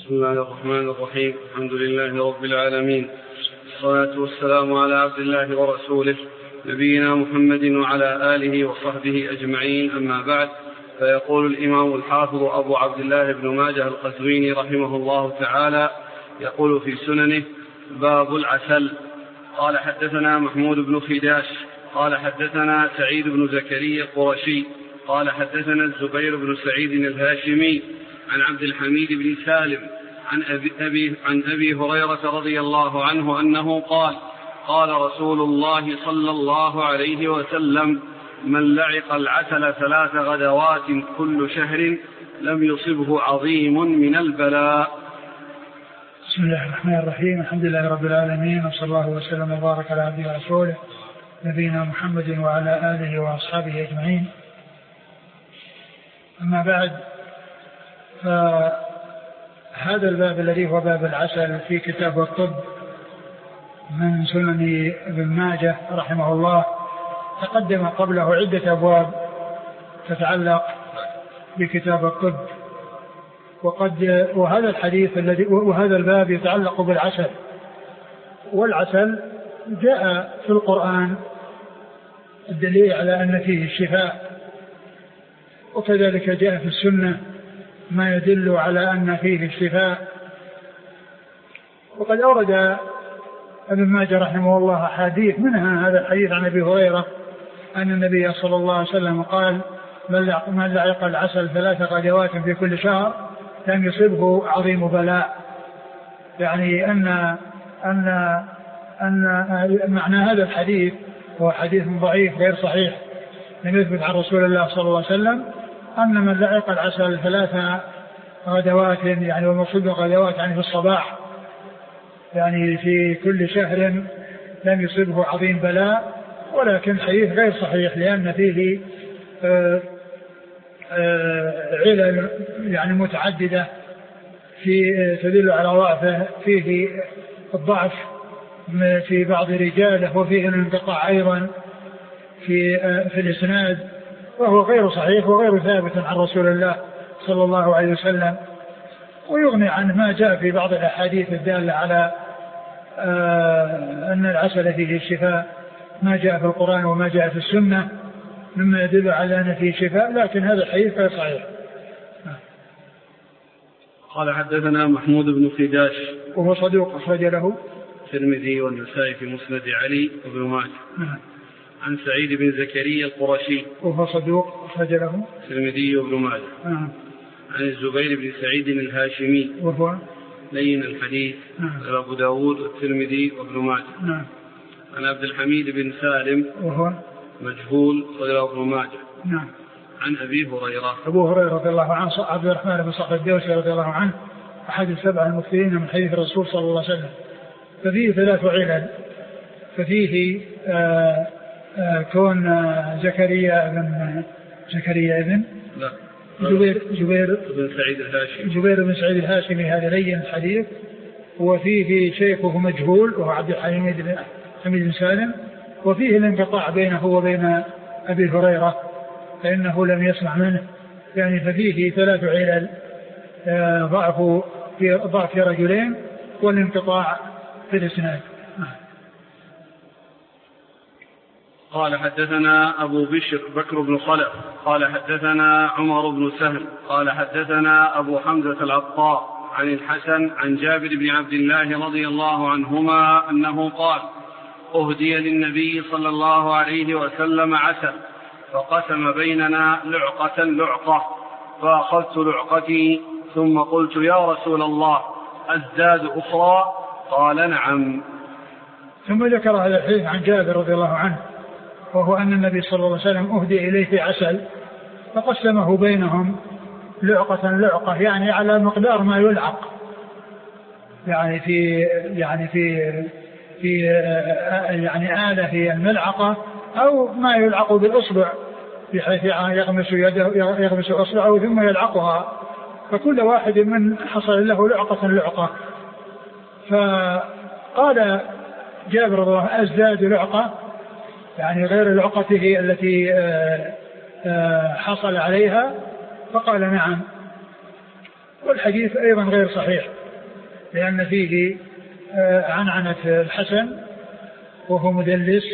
بسم الله الرحمن الرحيم. الحمد لله رب العالمين، والصلاة والسلام على عبد الله ورسوله نبينا محمد وعلى آله وصحبه أجمعين، أما بعد. فيقول الإمام الحافظ أبو عبد الله بن ماجه القزويني رحمه الله تعالى يقول في سننه: باب العسل. قال حدثنا محمود بن خداش قال حدثنا سعيد بن زكريا القرشي قال حدثنا الزبير بن سعيد الهاشمي عن عبد الحميد بن سالم عن أبي هريرة رضي الله عنه أنه قال: قال رسول الله صلى الله عليه وسلم: من لعق العسل 3 غدوات كل شهر لم يصبه عظيم من البلاء. بسم الله الرحمن الرحيم. الحمد لله رب العالمين، وصلى الله وسلم وبارك على عبده ورسوله نبينا محمد وعلى آله وأصحابه أجمعين، أما بعد. فهذا الباب الذي هو باب العسل في كتاب الطب من سنن ابن ماجه رحمه الله، تقدم قبله عدة أبواب تتعلق بكتاب الطب، وهذا الحديث وهذا الباب يتعلق بالعسل. والعسل جاء في القرآن الدليل على أن فيه الشفاء، وكذلك جاء في السنة ما يدل على أن فيه الشفاء. وقد أورد ابن ماجه رحمه الله حديث، منها هذا الحديث عن أبي هريرة أن النبي صلى الله عليه وسلم قال: من لعق العسل 3 غدوات في كل شهر لم يصبه عظيم بلاء. يعني أن معنى هذا الحديث هو حديث ضعيف غير صحيح، لم يثبت عن رسول الله صلى الله عليه وسلم أن من لعق العسل 3 غدوات، يعني ومقصود غدوات يعني في الصباح، يعني في كل شهر لم يصبه عظيم بلاء. ولكن حديث غير صحيح لأن فيه علل يعني متعددة في تدل على ضعفه. فيه الضعف في بعض رجاله، وفيه الانقطاع أيضا في الإسناد، وهو غير صحيح وغير ثابت عن رسول الله صلى الله عليه وسلم. ويغني عن ما جاء في بعض الأحاديث الدالة على أن العسل فيه الشفاء، ما جاء في القرآن وما جاء في السنة مما يدل على أن فيه شفاء، لكن هذا الحديث غير صحيح. قال حدثنا محمود بن خداش وهو صدوق أخرج له الترمذي والنسائي في مسند علي وابن ماجه. عن سعيد بن زكريا القرشي وهو صدوق أخرج له الترمذي وابن ماجه. عن الزبير بن سعيد الهاشمي وهو لين الحديث أبو داود والترمذي وابن ماجه. عن عبد الحميد بن سالم وهو مجهول وله ابن ماجه. عن أبي هريرة رضي الله عنه، عبد الرحمن بن صخر الدوسي رضي الله عنه، أحد 7 المكثرين من حديث الرسول صلى الله عليه وسلم. ففيه 3 علل. ففيه كون زكريا ابن جبير بن سعيد الهاشمي، هذا لين الحديث. وفيه شيخه مجهول وهو عبد الحميد بن سالم. وفيه الانقطاع بينه وبين أبي هريرة فإنه لم يسمع منه. يعني ففيه 3 علل: ضعف في رجلين، والانقطاع في الإسناد. قال حدثنا أبو بكر بن خلف قال حدثنا عمر بن سهل قال حدثنا أبو حمزة العطاء عن الحسن عن جابر بن عبد الله رضي الله عنهما أنه قال: أهدي للنبي صلى الله عليه وسلم عسل، فقسم بيننا لعقة، فأخذت لعقتي ثم قلت: يا رسول الله أزداد أخرى؟ قال: نعم. ثم ذكر هذا الحديث عن جابر رضي الله عنه، وهو أن النبي صلى الله عليه وسلم أهدي إليه في عسل، فقسمه بينهم لعقة، يعني على مقدار ما يلعق، يعني يعني آلة في الملعقة، أو ما يلعق بالأصبع بحيث يغمس أصبعه ثم يلعقها، فكل واحد من حصل له لعقة. فقال جابر رضي الله عنه: أزداد لعقة، يعني غير لعقته التي حصل عليها؟ فقال: نعم. والحديث أيضا غير صحيح لأن فيه عنعنة الحسن وهو مدلس،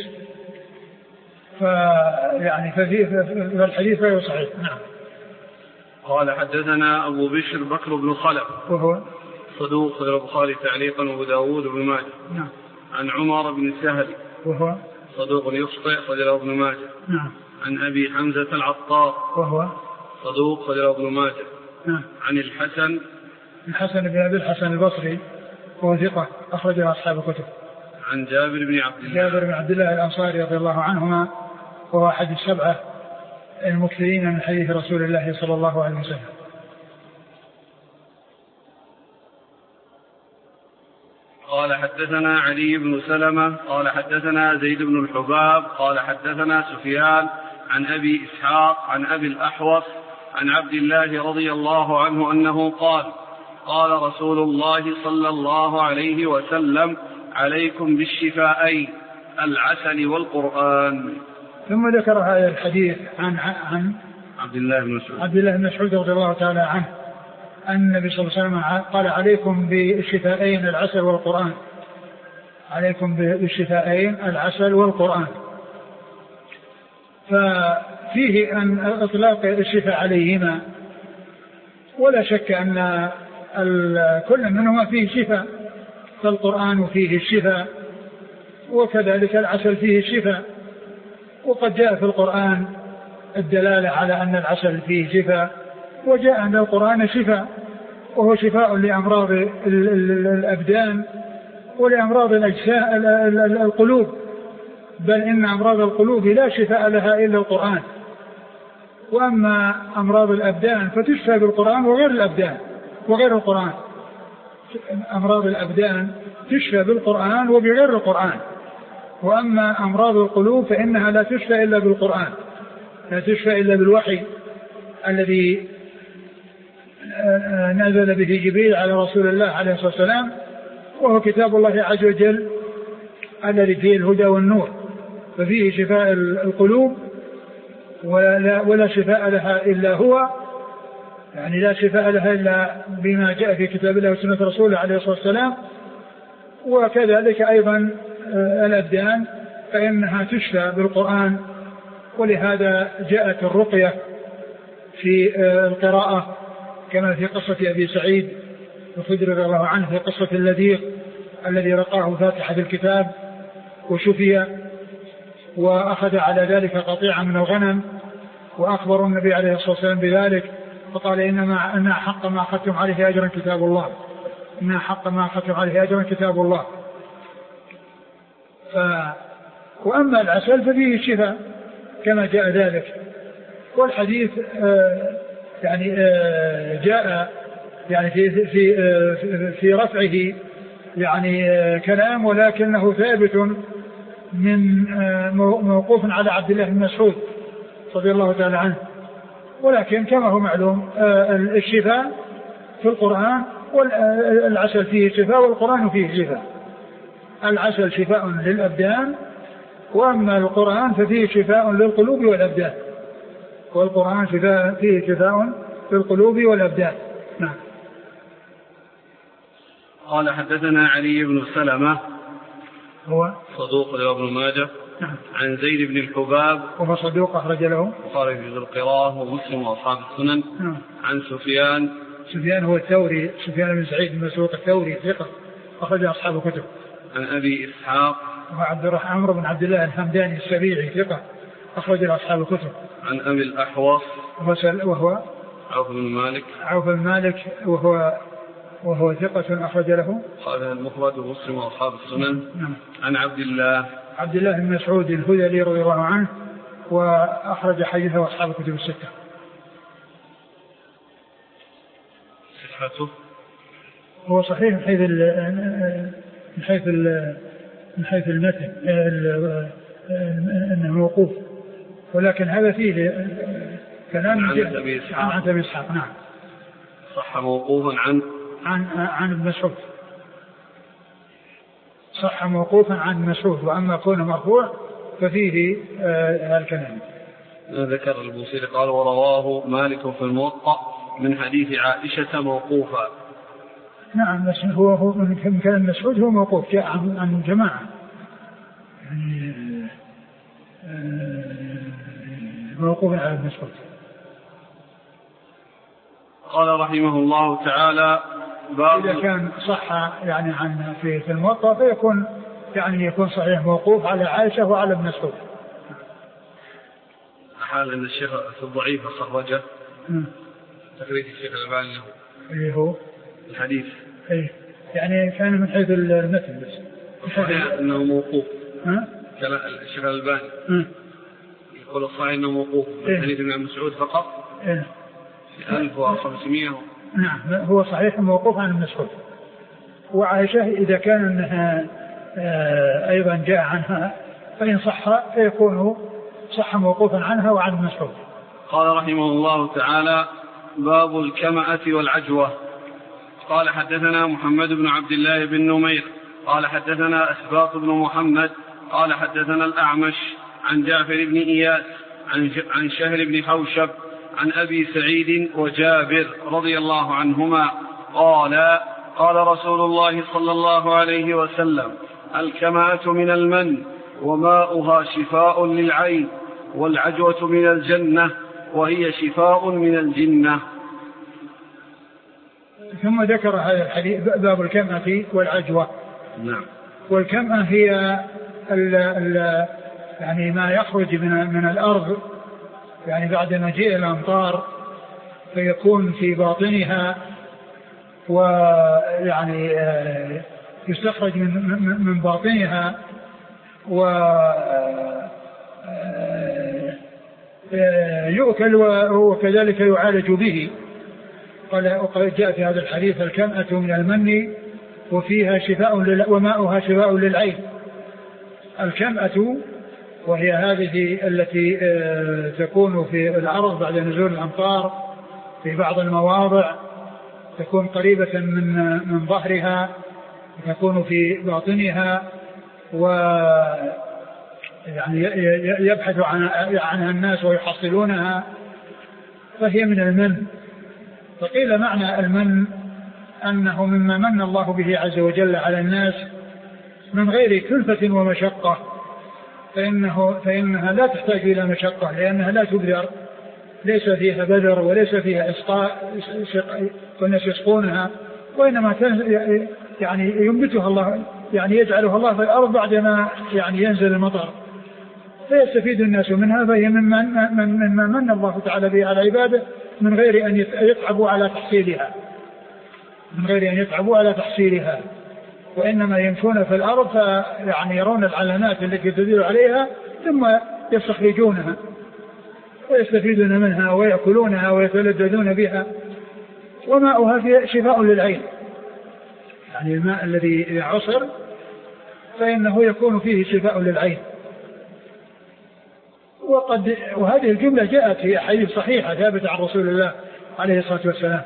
فالحديث غير صحيح. نعم. قال حدثنا أبو بشر بكر بن خلف وهو صدوق خرج البخاري تعليقا وأبو داود وابن ماجه. نعم. عن عمر بن سهل وهو صدوق يخطئ خرج ابن ماجه. نعم. عن أبي حمزة العطار وهو صدوق خرج ابن ماجه. نعم. عن الحسن بن أبي الحسن البصري وهو ثقة أخرج أصحاب الكتب. عن جابر بن عبد الله الأنصاري رضي الله عنهما وهو أحد السبعة المكثرين من حديث رسول الله صلى الله عليه وسلم. قال حدثنا علي بن سلمة قال حدثنا زيد بن الحباب قال حدثنا سفيان عن أبي إسحاق عن أبي الأحوص عن عبد الله رضي الله عنه أنه قال رسول الله صلى الله عليه وسلم عليكم بالشفاءين العسل والقرآن. ثم ذكر هذا الحديث عن عبد الله بن مسعود رضي الله تعالى عنه أن النبي صلى الله عليه وسلم قال عليكم بالشفاءين العسل والقرآن. عليكم بالشفاءين العسل والقرآن. ففيه أن إطلاق الشفاء عليهما، ولا شك أن كل منهما فيه شفاء، فالقرآن فيه الشفاء وكذلك العسل فيه الشفاء. وقد جاء في القرآن الدلالة على أن العسل فيه شفاء، وجاء أن القرآن شفاء، وهو شفاء لأمراض الأبدان ولأمراض القلوب، بل إن أمراض القلوب لا شفاء لها إلا القرآن، وأما أمراض الأبدان فتشفى بالقرآن وغير القرآن. أمراض الأبدان تشفى بالقرآن وبغير القرآن، وأما أمراض القلوب فإنها لا تشفى إلا بالقرآن، لا تشفى إلا بالوحي الذي نزل به جبريل على رسول الله عليه الصلاة والسلام، وهو كتاب الله عز وجل الذي فيه الهدى والنور، ففيه شفاء القلوب ولا شفاء لها إلا هو، يعني لا شفاء لها إلا بما جاء في كتاب الله وسنة رسوله عليه الصلاة والسلام. وكذلك أيضا الأبدان فإنها تشفى بالقرآن، ولهذا جاءت الرقية في القراءة كما في قصة أبي سعيد الخدري رضي الله عنه في قصة اللذيق الذي رقاه فاتحة الكتاب وشفي، وأخذ على ذلك قطيعا من الغنم، وأخبر النبي عليه الصلاة والسلام بذلك، فقال إن حق ما أخذتم عليه أجرا كتاب الله، إن حق ما أخذتم عليه أجرا كتاب الله. وأما العسل ففيه الشفاء كما جاء ذلك. والحديث يعني جاء يعني في رفعه يعني كلام، ولكنه ثابت من موقوف على عبد الله بن مسعود رضي الله تعالى عنه. ولكن كما هو معلوم الشفاء في القرآن، والعسل فيه شفاء والقرآن فيه شفاء. العسل شفاء للأبدان، وأما القرآن ففيه شفاء للقلوب والأبدان، والقرآن فيه شفاء للقلوب والأبدان. نعم. قال حدثنا علي بن سلمة هو صدوق ابن ماجه. نعم. عن زيد بن الحباب وهو صدوق أخرج له البخاري في القراءة ومسلم وأصحاب السنن. نعم. عن سفيان هو الثوري، سفيان بن سعيد بن مسروق الثوري ثقة أخرج أصحاب الكتب. عن أبي إسحاق عمرو بن عبد الله الحمداني السبيعي ثقة أخرج أصحاب الكتب. عن أبي الأحوص وهو عوف بن مالك وهو ثقة أخرج له قال المفرد ومسلم وأصحاب السنن. نعم. عن عبد الله بن مسعود الهذلي رضي الله عنه، وأخرج حديثه أصحاب الكتب الستة. صحته هو صحيح من حيث المتن انه موقوف، ولكن هذا فيه كلام عن أبي إسحاق. نعم. صح موقوفا عن ابن مسعود، صح موقوفا عن مسعود، وأما كونه مرفوع ففيه هالكلام. ذكر البوصيري قال ورواه مالك في الموطأ من حديث عائشة موقوفا. نعم، بس هو من كلام مسعود هو موقوف، جاء عن جماعة يعني موقوف على مسعود. قال رحمه الله تعالى: إذا كان صح يعني عن في الموطأ فيكون يعني يكون صحيح موقوف على عائشة وعلى ابن مسعود. حال أن الشيخ في الضعيف خرجه تقريب الشيخ الألباني له اللي هو الحديث يعني كان من حيث المتن بس صحيح أنه موقوف. كان الشيخ الألباني يقول الصحيح أنه موقوف من حديث ابن مسعود فقط 1500. نعم، هو صحيح موقوف عن ابن مسعود. وعائشة إذا كان أنها أيضا جاء عنها فإن صح فيكون صح موقوفا عنها وعن ابن مسعود. قال رحمه الله تعالى: باب الكمأة والعجوة. قال: حدثنا محمد بن عبد الله بن نمير قال حدثنا أسباط بن محمد قال حدثنا الأعمش عن جعفر بن إياس عن شهر بن حوشب عن أبي سعيد وجابر رضي الله عنهما قال: قال رسول الله صلى الله عليه وسلم: الكمأة من المن وماؤها شفاء للعين، والعجوة من الجنة وهي شفاء من الجنة. ثم ذكر هذا الحديث باب الكمأة والعجوة. نعم. والكمأة هي يعني ما يخرج من الأرض يعني بعد مجيء الأمطار فيكون في باطنها ويعني يستخرج من باطنها ويؤكل وكذلك يعالج به. قال جاء في هذا الحديث: الكمأة من المن وفيها شفاء وماؤها شفاء للعين. الكمأة وهي هذه التي تكون في الأرض بعد نزول الأمطار في بعض المواضع، تكون قريبة من ظهرها، تكون في باطنها، يعني يبحث عنها الناس ويحصلونها، فهي من المن. فقيل معنى المن أنه مما من الله به عز وجل على الناس من غير كلفة ومشقة، فإنها لا تحتاج إلى مشقة لأنها لا تبذر، ليس فيها بذر وليس فيها إسقاء والناس يسقونها، وإنما يعني ينبتها الله، يعني يجعلها الله في الأرض بعدما يعني ينزل المطر فيستفيد الناس منها، فهي مما من الله تعالى به على عباده من غير أن يتعبوا على تحصيلها، وإنما يمشون في الأرض فيعني يرون العلامات التي تدل عليها ثم يستخرجونها ويستفيدون منها ويأكلونها ويتلذذون بها. وماؤها فيه شفاء للعين، يعني الماء الذي عصر فإنه يكون فيه شفاء للعين. وهذه الجملة جاءت في أحاديث صحيحة ثابتة عن رسول الله عليه الصلاة والسلام.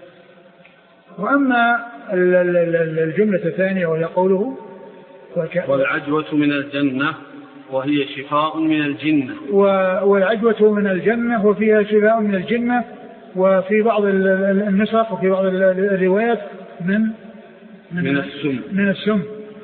وأما الجملة الثانية وهي قوله: والعجوة من الجنة وهي شفاء من الجنة. والعجوة من الجنة وفيها شفاء من الجنة، وفي بعض النسخ وفي بعض الروايات من السم.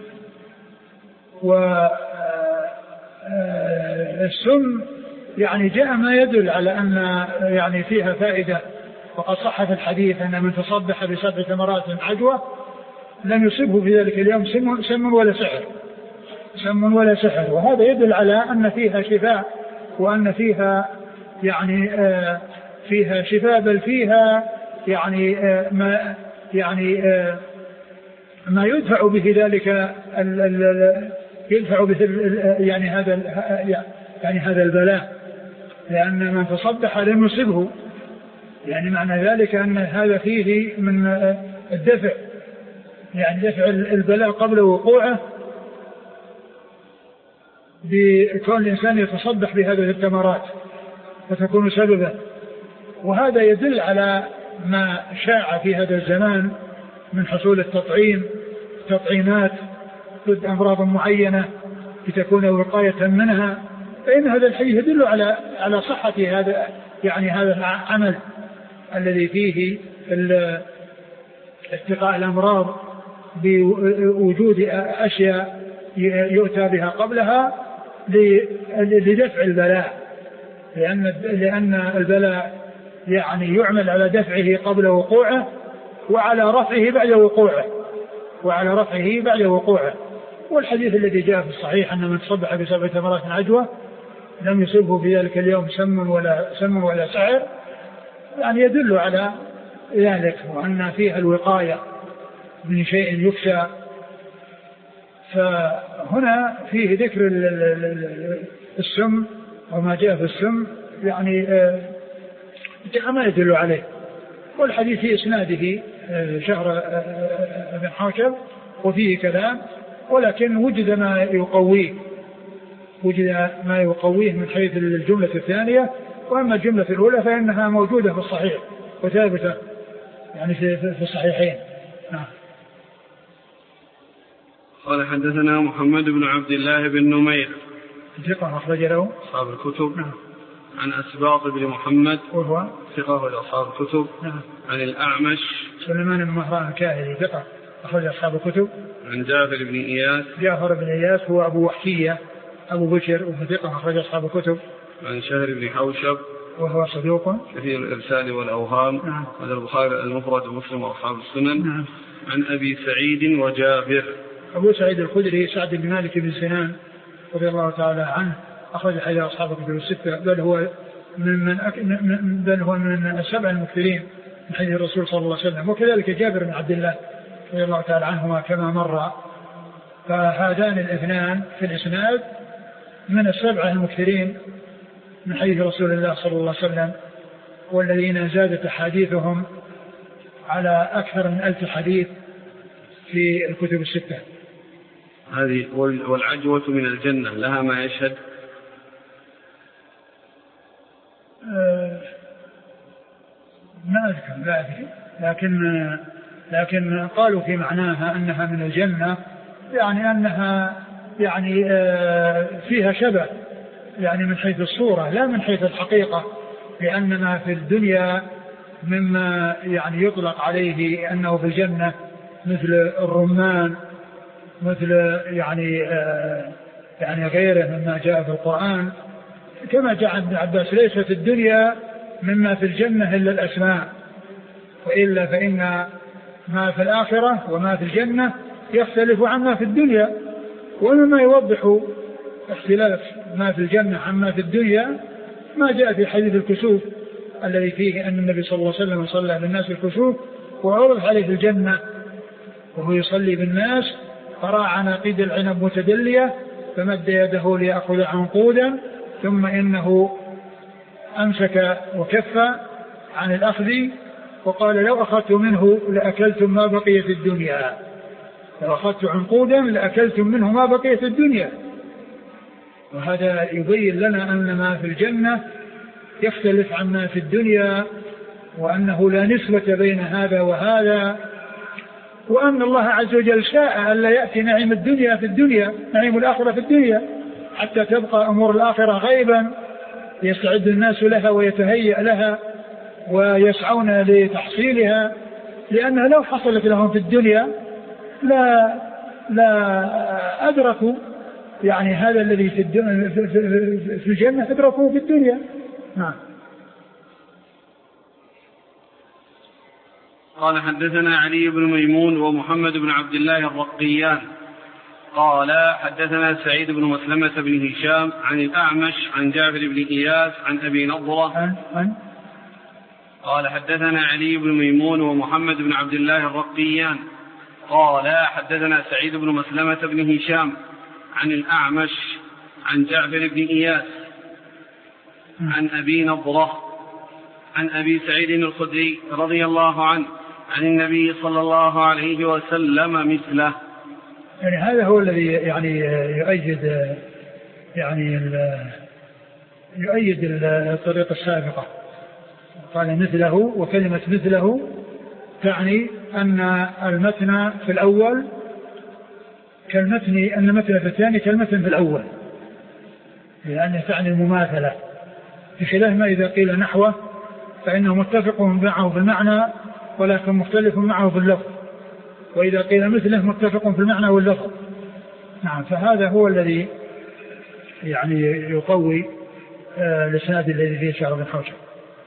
والسم يعني جاء ما يدل على أن يعني فيها فائدة، وقد صح في الحديث أن من تصبح ب7 تمرات عجوة لم يصبه في ذلك اليوم سم ولا سحر. وهذا يدل على أن فيها شفاء، وأن فيها يعني فيها شفاء، بل فيها يعني ما يدفع به ذلك يدفع به يعني هذا البلاء، لأن من تصبح لم يصبه، يعني معنى ذلك أن هذا فيه من الدفع، يعني دفع البلاء قبل وقوعه بكون الإنسان يتصبح بهذه التمرات فتكون سببا. وهذا يدل على ما شاع في هذا الزمان من حصول تطعيمات ضد أمراض معينة لتكون وقاية منها، فإن هذا الحديث يدل على صحة هذا العمل الذي فيه اتقاء الأمراض بوجود أشياء يؤتى بها قبلها لدفع البلاء، لأن البلاء يعني يعمل على دفعه قبل وقوعه وعلى رفعه بعد وقوعه. والحديث الذي جاء في الصحيح أن من صبح ب7 تمرات عجوة لم يصبه في ذلك اليوم سم ولا سعر، يعني يدل على ذلك، وأن فيها الوقاية من شيء يخشى. فهنا فيه ذكر السم وما جاء في السم، يعني ما يدل عليه. والحديث في إسناده شهر بن حوشب وفيه كلام، ولكن وجد ما يقويه من حيث الجملة الثانية. وأما الجملة الأولى فإنها موجودة في الصحيح وثابتة يعني في الصحيحين. قال حدثنا محمد بن عبد الله بن نمير ثقة أخرج له أصحاب الكتب. عن أسباط بن محمد وهو ثقة أصحاب الكتب. عن الأعمش سليمان بن مهران الكاهلي ثقة أخرج أصحاب الكتب. عن جعفر بن إياس هو أبو وحشية أبو بشر وهو ثقة أخرج أصحاب الكتب. عن شهر بن حوشب وهو صدوق كثير الإرسال والأوهام. هذا البخاري المفرد ومسلم وأصحاب السنن. عن أبي سعيد وجابر. أبو سعيد الخدري سعد بن مالك بن سنان رضي الله تعالى عنه أخرج حديث أصحاب الكتب الستة، بل هو من السبع المكثرين من حديث الرسول صلى الله عليه وسلم. وكذلك جابر بن عبد الله رضي الله تعالى عنهما كما مر. فهذان الاثنان في الإسناد من السبع المكثرين من حديث رسول الله صلى الله عليه وسلم، والذين زادت أحاديثهم على أكثر من 1000 حديث في الكتب الستة. هذه والعجوة من الجنة لها ما يشهد؟ ما أذكر لا أدري، لكن قالوا في معناها أنها من الجنة، يعني أنها يعني فيها شبه يعني من حيث الصورة لا من حيث الحقيقة، لأن ما في الدنيا مما يعني يطلق عليه أنه في الجنة مثل الرمان، مثل يعني غيره مما جاء في القرآن، كما جاء ابن عباس ليست الدنيا مما في الجنة إلا الأسماء، وإلا فإن ما في الآخرة وما في الجنة يختلف عما في الدنيا. ومما يوضح اختلاف ما في الجنة عما في الدنيا ما جاء في حديث الكسوف الذي فيه أن النبي صلى الله عليه وسلم صلى بالناس الكسوف وعرض عليه الجنة وهو يصلي بالناس، فرأى عناقيد العنب متدلية فمد يده ليأخذ عنقودا، ثم إنه أمسك وكف عن الأخذ وقال لو أخذت منه لأكلتم ما بقي في الدنيا، لو أخذت عنقودا لأكلتم منه ما بقي في الدنيا. وهذا يبين لنا أن ما في الجنة يختلف عما في الدنيا، وأنه لا نسبة بين هذا وهذا، وأن الله عز وجل شاء ألا يأتي نعيم الدنيا في الدنيا، نعيم الآخرة في الدنيا، حتى تبقى أمور الآخرة غيبا يستعد الناس لها ويتهيأ لها ويسعون لتحصيلها، لأنها لو حصلت لهم في الدنيا لا أدركوا يعني هذا الذي في الجنة أدركوه في الدنيا. نعم. قال حدثنا علي بن ميمون ومحمد بن عبد الله الرقيان قال حدثنا سعيد بن مسلمة بن هشام عن الأعمش عن جابر بن إياس عن أبي نضرة قال حدثنا علي بن ميمون ومحمد بن عبد الله الرقيان قال حدثنا سعيد بن مسلمة بن هشام عن الأعمش عن جعفر بن إياس عن أبي نضرة عن أبي سعيد الخدري رضي الله عنه عن النبي صلى الله عليه وسلم مثله. يعني هذا هو الذي يعني يؤيد الطريقة السابقة. قال مثله، وكلمة مثله تعني أن المتن في الأول كالمتن، أن المتن في الثاني كالمتن في الأول، لأنه تعني المماثلة، بخلاف ما إذا قيل نحوه فإنه متفق معه في المعنى ولكن مختلف معه في اللفظ، وإذا قيل مثله متفق في المعنى واللفظ. نعم، فهذا هو الذي يعني يقوي الإسناد الذي فيه شهر بن حوشب.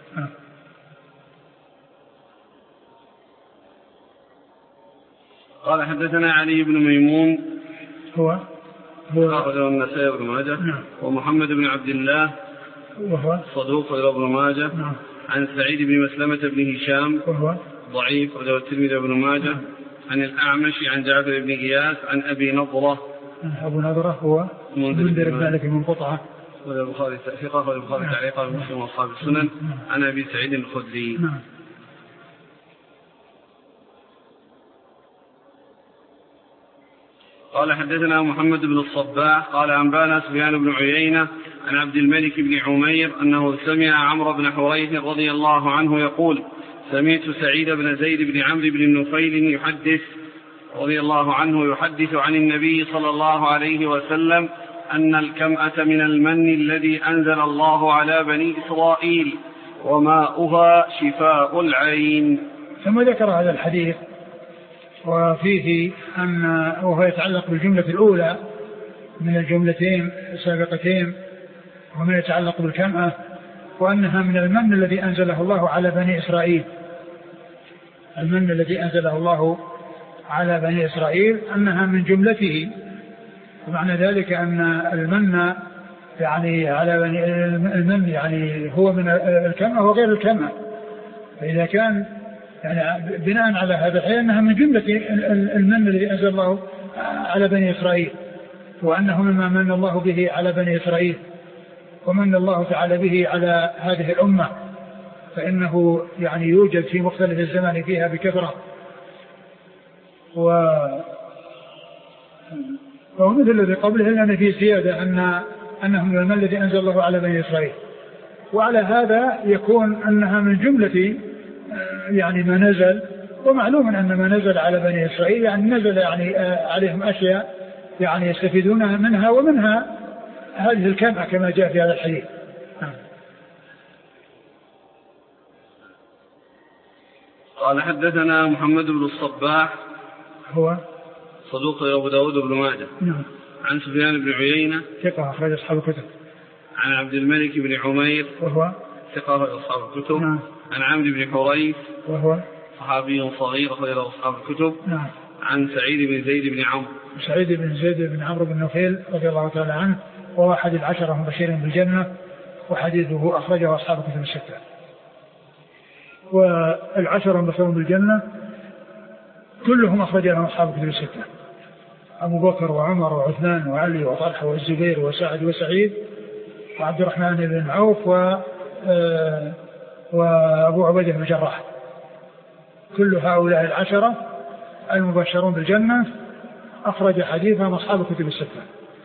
قال حدثنا علي بن ميمون هو أخرجه النسائي بن ماجه. نعم. ومحمد بن عبد الله وهو صدوق إلى ابن ماجه. نعم. عن سعيد بن مسلمة بن هشام وهو ضعيف أخرجه الترمذي بن ماجه. نعم. عن الأعمش عن جعفر بن إياس عن أبي نضرة. أبو نضرة هو منذر بن مالك المنقطعة والبخاري ثقة والبخاري تعليقا ومسلم وأصحاب السنن. عن أبي سعيد الخدري. نعم. قال حدثنا محمد بن الصباح قال أنبانا سفيان بن عيينة عن عبد الملك بن عمير أنه سمع عمرو بن حريث رضي الله عنه يقول سمعت سعيد بن زيد بن عمرو بن النفيل يحدث رضي الله عنه يحدث عن النبي صلى الله عليه وسلم أن الكمأة من المن الذي أنزل الله على بني إسرائيل وماؤها شفاء العين. ثم ذكر هذا الحديث وفيه وهو يتعلق بالجملة الأولى من الجملتين السابقتين وما يتعلق بالكمأة، وأنها من المن الذي أنزله الله على بني إسرائيل. المن الذي أنزله الله على بني إسرائيل أنها من جملته، ومعنى ذلك أن المن يعني على بني المن يعني هو من الكمأة وغير الكمأة. فإذا كان يعني بناء على هذا الحين أنها من جملة المن الذي أنزل الله على بني إسرائيل، وأنه مما من الله به على بني إسرائيل ومن الله تعالى به على هذه الأمة، فإنه يعني يوجد في مختلف الزمان فيها بكثرة. ومثل الذي قبله لأن فيه زيادة أنه من المن الذي أنزل الله على بني إسرائيل، وعلى هذا يكون أنها من جملة يعني ما نزل. ومعلوم أن ما نزل على بني إسرائيل يعني نزل يعني عليهم أشياء يعني يستفيدون منها، ومنها هذه الكمأة كما جاء في هذا الحديث. قال حدثنا محمد بن الصباح هو صدوق أبو داود بن ماجه. نعم. عن سفيان بن عيينة ثقة أخرج أصحاب الكتب. عن عبد الملك بن عمير وهو ثقة أخرج أصحاب الكتب. نعم. عن عمرو بن حريث وهو صحابي صغير أخرج أصحاب الكتب. نعم. عن سعيد بن زيد بن عمرو بن عمرو بن نفيل رضي الله تعالى عنه، وهو أحد العشرة المبشرين بالجنة، وحديثه أخرجه أصحاب الكتب الستة. والعشرة المبشرين بالجنة كلهم أخرج لهم أصحاب الكتب الستة: أبو بكر وعمر وعثمان وعلي وطلحة والزبير وسعد وسعيد وعبد الرحمن بن عوف وأبو عبيدة بن الجراح. كل هؤلاء العشرة المبشرون بالجنة أخرج حديثهم أصحاب الكتب الستة.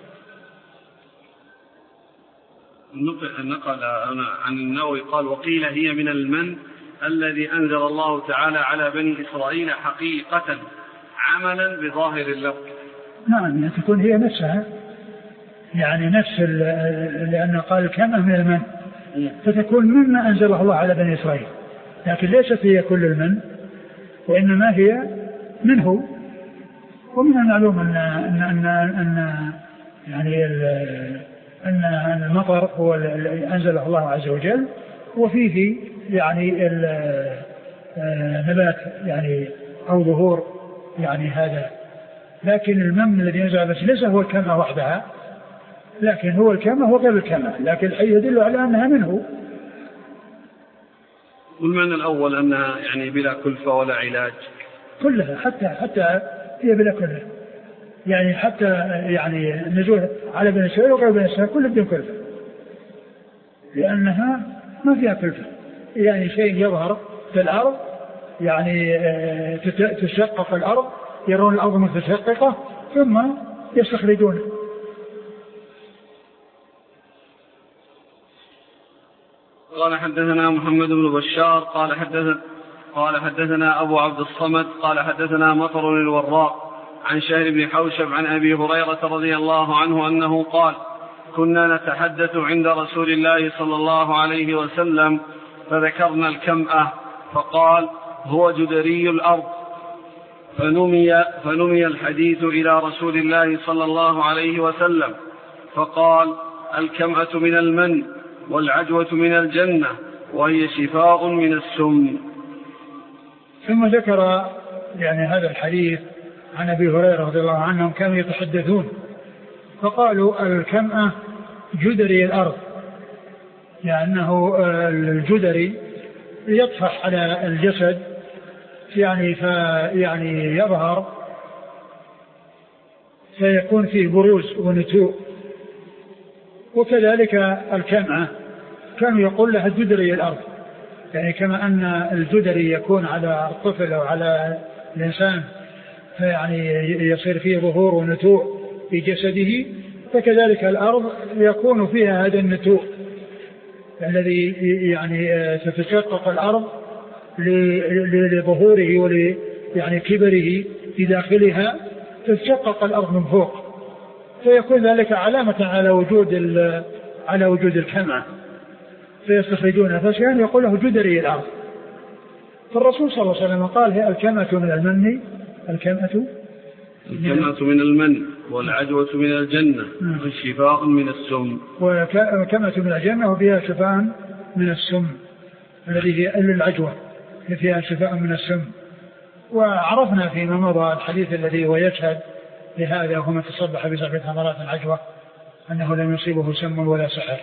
نقل عن النووي قال وقيل هي من المن الذي أنزل الله تعالى على بني إسرائيل حقيقة عملا بظاهر اللفظ. نعم، يعني تكون هي نفسها يعني نفس لأنه قال كما من المن، فتكون مما أنزله الله على بني إسرائيل، لكن ليست هي كل المن، وإنما هي منه. ومن المعلوم أن يعني أن المطر هو الذي أنزله الله عز وجل، وفيه يعني نبات يعني أو ظهور يعني هذا. لكن المن الذي نزل بس ليس هو الكمة وحدها، لكن هو الكمة هو غير الكمة، لكن الحديث يدل على أنها منه. والمعنى الأول أنها يعني بلا كلفة ولا علاج كلها، حتى هي بلا كلفة، يعني حتى يعني نزول على بني إسرائيل وغير بني إسرائيل كل بدون كلفة، لأنها ما فيها كلفة. يعني شيء يظهر في الأرض يعني تشقق الأرض، يرون الأرض متشققة ثم يستخرجونه. قال حدثنا محمد بن بشار قال حدثنا أبو عبد الصمد قال حدثنا مطر الوراق عن شهر بن حوشب عن أبي هريرة رضي الله عنه أنه قال كنا نتحدث عند رسول الله صلى الله عليه وسلم فذكرنا الكمأة فقال هو جدري الأرض، فنمي الحديث إلى رسول الله صلى الله عليه وسلم فقال الكمأة من المن والعجوة من الجنة وهي شفاء من السم. ثم ذكر يعني هذا الحديث عن أبي هريرة رضي الله عنهم كانوا يتحدثون فقالوا الكمأة جدري الأرض، لأنه الجدري يطفح على الجسد يعني يظهر فيكون فيه بروز ونتوء، وكذلك الكمأة كانوا يقول لها جدري الأرض، يعني كما أن الجدري يكون على الطفل أو على الإنسان يعني يصير فيه ظهور ونتوء في جسده، فكذلك الأرض يكون فيها هذا النتوء الذي يعني تتشقق الأرض لظهوره يعني كبره في داخلها، تتشقق الأرض من فوق، فيكون ذلك علامة على وجود الكمأة، فيستخرجونها، فكان يقول له جدري الأرض. فالرسول صلى الله عليه وسلم قال هي الكمأة من المن، الكمأة من المن والعجوة من الجنة والشفاء من السم. وكمأة من الجنة وفيها شفاء من السم الذي هي العجوة فيها شفاء من السم. وعرفنا فيما مضى الحديث الذي هو يشهد لهذا وهو من تصبح ب7 ثمرات العجوة أنه لم يصيبه سم ولا سحر.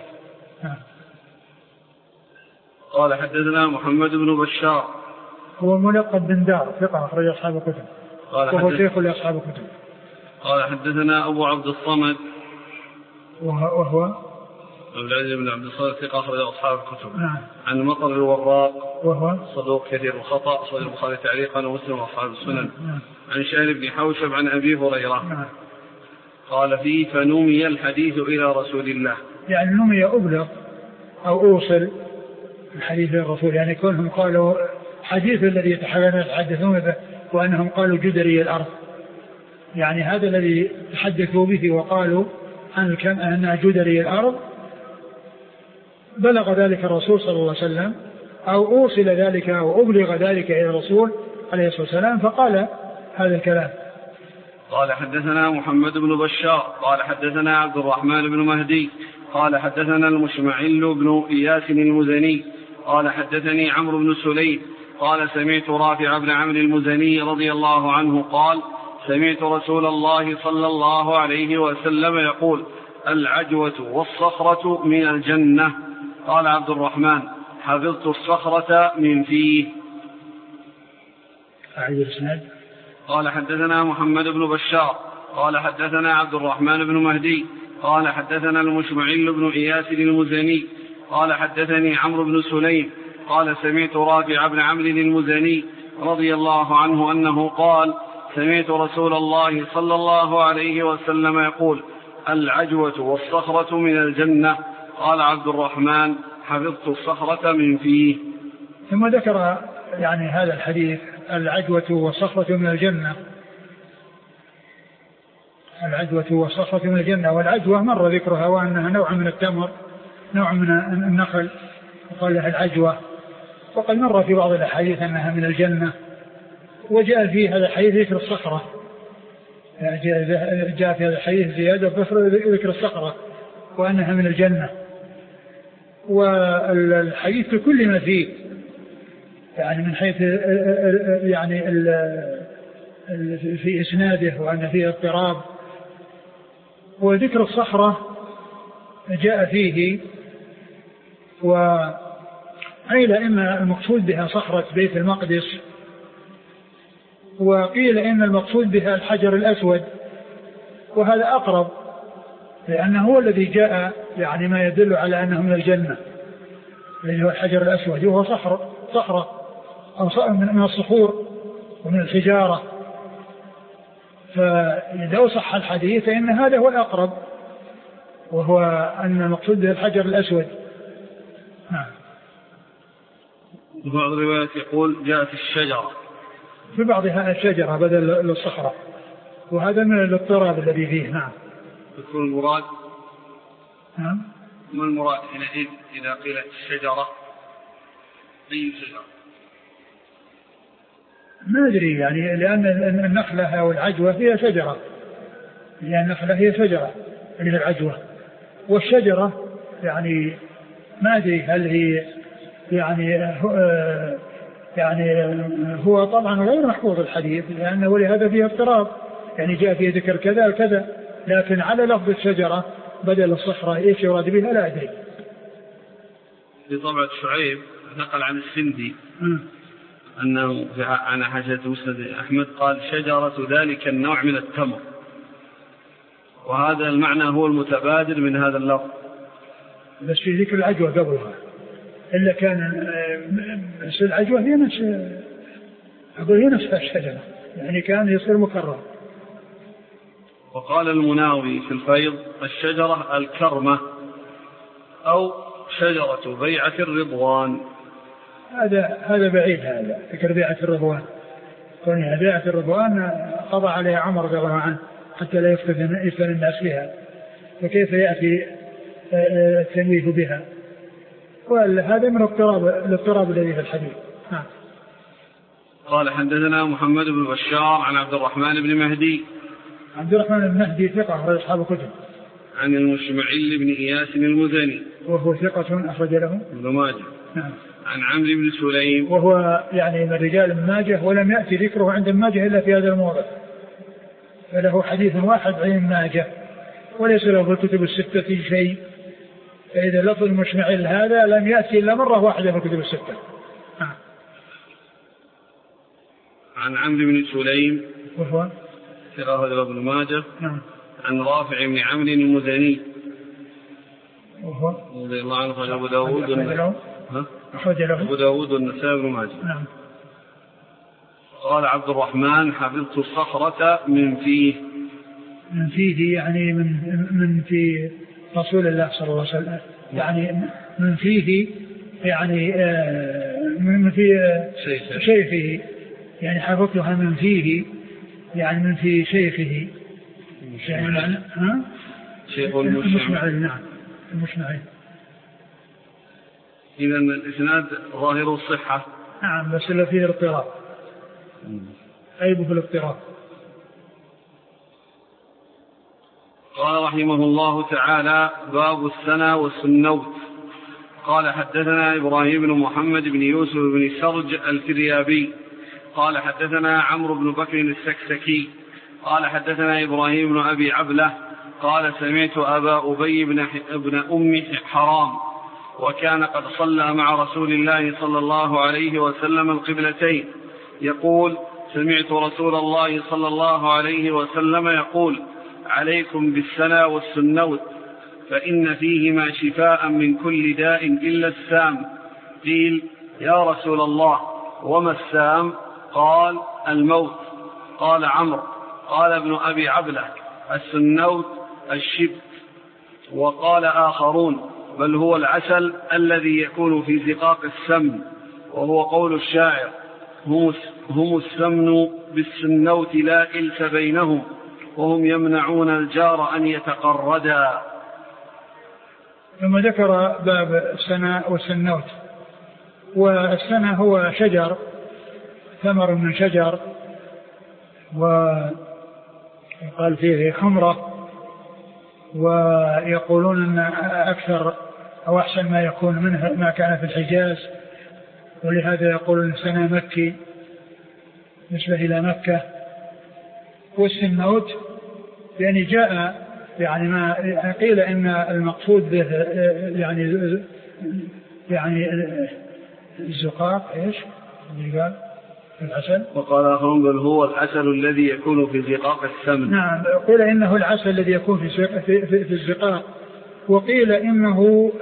قال حدثنا محمد بن بشار هو ملقب بن دار ثقة أخرج أصحاب الكتب وهو شيخ لأصحاب الكتب. قال حدثنا أبو عبد الصمد وهو عبد العزيز بن عبد الصمد ثقة أخرج أصحاب الكتب. عن مطر الوراق وهو صدوق كثير الخطأ أخرج البخاري تعليقا ومسلم وأصحاب السنن. عن شهر بن حوشب عن أبي هريرة قال فيه فنمي الحديث إلى رسول الله، يعني نمي أبلغ أو أوصل الحديث للرسول، يعني كونهم قالوا حديث الذي يتحدثون به وأنهم قالوا جدري الأرض، يعني هذا الذي تحدثوا به وقالوا عن الكمأة أنها جدري الأرض بلغ ذلك الرسول صلى الله عليه وسلم أو أوصل ذلك أو أبلغ ذلك إلى الرسول عليه الصلاة والسلام فقال هذا الكلام. قال حدثنا محمد بن بشار قال حدثنا عبد الرحمن بن مهدي قال حدثنا المشمعل بن إياس المزني قال حدثني عمرو بن سليم قال سمعت رافع بن عمرو المزني رضي الله عنه قال سمعت رسول الله صلى الله عليه وسلم يقول العجوة والصخرة من الجنة. قال عبد الرحمن حفظت الصخرة من فيه. قال حدثنا محمد بن بشار قال حدثنا عبد الرحمن بن مهدي قال حدثنا المشمعل بن إياس المزني قال حدثني عمرو بن سليم قال سمعت رافع بن عمرو المزني رضي الله عنه أنه قال سمعت رسول الله صلى الله عليه وسلم يقول العجوة والصخرة من الجنة. قال عبد الرحمن حفظت الصخرة من فيه. ثم ذكر يعني هذا الحديث العجوة والصخرة من الجنة، العجوة والصخرة من الجنة، والعجوة مر ذكرها وأنها نوع من التمر نوع من النخل وقال لها العجوة، وقد مر في بعض الأحاديث أنها من الجنة، وجاء في هذا الحديث ذكر الصخرة، جاء في هذا الحديث زيادة ذكر الصخرة وأنها من الجنة. والحديث كل ما فيه يعني من حيث يعني في إسناده وأن فيه اضطراب. وذكر الصخرة جاء فيه وقيل إن المقصود بها صخرة بيت المقدس، وقيل إن المقصود بها الحجر الأسود، وهذا أقرب لأنه هو الذي جاء يعني ما يدل على أنه من الجنة الذي هو الحجر الأسود، وهو صخرة أو من الصخور ومن الحجارة. فإذا صح الحديث فإن هذا هو الأقرب، وهو أن المقصود به الحجر الأسود. بعض الروايات يقول جاءت الشجرة، في بعضها الشجرة بدل الصخرة، وهذا من الاضطراب الذي فيه. نعم. يكون المراد ما المراد هنا إذا قيل الشجرة؟ أي شجرة؟ ما أدري يعني، لأن النخلة أو العجوة هي شجرة، لأن النخلة هي شجرة اللي هي العجوة، والشجرة يعني ما أدري هل هي يعني هو طبعا غير محفوظ الحديث، لأنه ولهذا فيه اضطراب، يعني جاء فيه ذكر كذا كذا، لكن على لفظ الشجرة بدل الصخرة إيش يراد بها لا أدري. في طبعة شعيب نقل عن السندي أنه عن حاجة مسند أحمد قال شجرة ذلك النوع من التمر، وهذا المعنى هو المتبادر من هذا اللفظ، بس في ذكر العجوة قبلها، إلا كان العجوة هي نفس، أقول هي نفس الشجرة، يعني كان يصير مكرر. وقال المناوي في الفيض الشجرة الكرمة أو شجرة بيعة الرضوان. هذا بعيد، هذا ذكر بيعة الرضوان، كونها بيعة الرضوان قضى عليها عمر رضي الله عنه حتى لا يفتن الناس بها، وكيف يأتي التنويه بها، وهذا من الاضطراب الذي في الحديث. قال حدثنا محمد بن بشار عن عبد الرحمن بن مهدي. عبد الرحمن بن مهدي ثقة أخرج أصحاب الكتب. عن المشمعل بن إياس المزني وهو ثقة أخرج له ابن ماجه. نعم. عن عمرو بن سليم وهو يعني من رجال ابن ماجه، ولم يأتي ذكره عند ابن ماجه إلا في هذا الموضع، فله حديث واحد عن ابن ماجه وليس له في الكتب الستة شيء، فإذا لفظ المشمعل هذا لم يأتي إلا مرة واحدة في الكتب الستة. عن عمرو بن سليم وهو ثقة ابن ماجه. نعم. عن رافع بن عمرو المزني وهو رضي الله عنه قال أبو داود أبو داود والنسائي بن ماجه. نعم. قال عبد الرحمن حفظت الصخرة من فيه يعني من في رسول الله صلى الله عليه وسلم، يعني من فيه يعني من في شيخه، يعني حفظتها من فيه يعني من في شيخه، يعني شيخ المشمعل. نعم المشمعل. إذا الإسناد ظاهر الصحة. نعم بس اللي فيه الاضطراب، عيب في الاضطراب. قال رحمه الله تعالى باب السنة والسنوت. قال حدثنا إبراهيم بن محمد بن يوسف بن سرج الفريابي قال حدثنا عمرو بن بكر السكسكي قال حدثنا إبراهيم بن أبي عبلة قال سمعت أبا أبي بن أم حرام وكان قد صلى مع رسول الله صلى الله عليه وسلم القبلتين يقول سمعت رسول الله صلى الله عليه وسلم يقول عليكم بالسنة والسنوت فإن فيهما شفاء من كل داء إلا السام. قيل يا رسول الله وما السام؟ قال الموت. قال عمرو قال ابن أبي عبلة السنوت الشبت. وقال آخرون بل هو العسل الذي يكون في زقاق السمن، وهو قول الشاعر هم السمن بالسنوت لا إلس بينهم وهم يمنعون الجار أن يتقردا. ثم ذكر باب السنة والسنوت. والسنة هو شجر، ثمر من شجر، وقال فيه خمرة، ويقولون أن أكثر أو أحسن ما يكون منه ما كان في الحجاز، ولهذا يقولون سنة مكي نسبة إلى مكة. والسنوت يعني جاء يعني ما قيل إن المقصود به يعني الزقاق إيش اللي قال العسل. وقال آخرون بل هو العسل الذي يكون في زقاق السمن. نعم قيل إنه العسل الذي يكون في الزقاق، وقيل إنه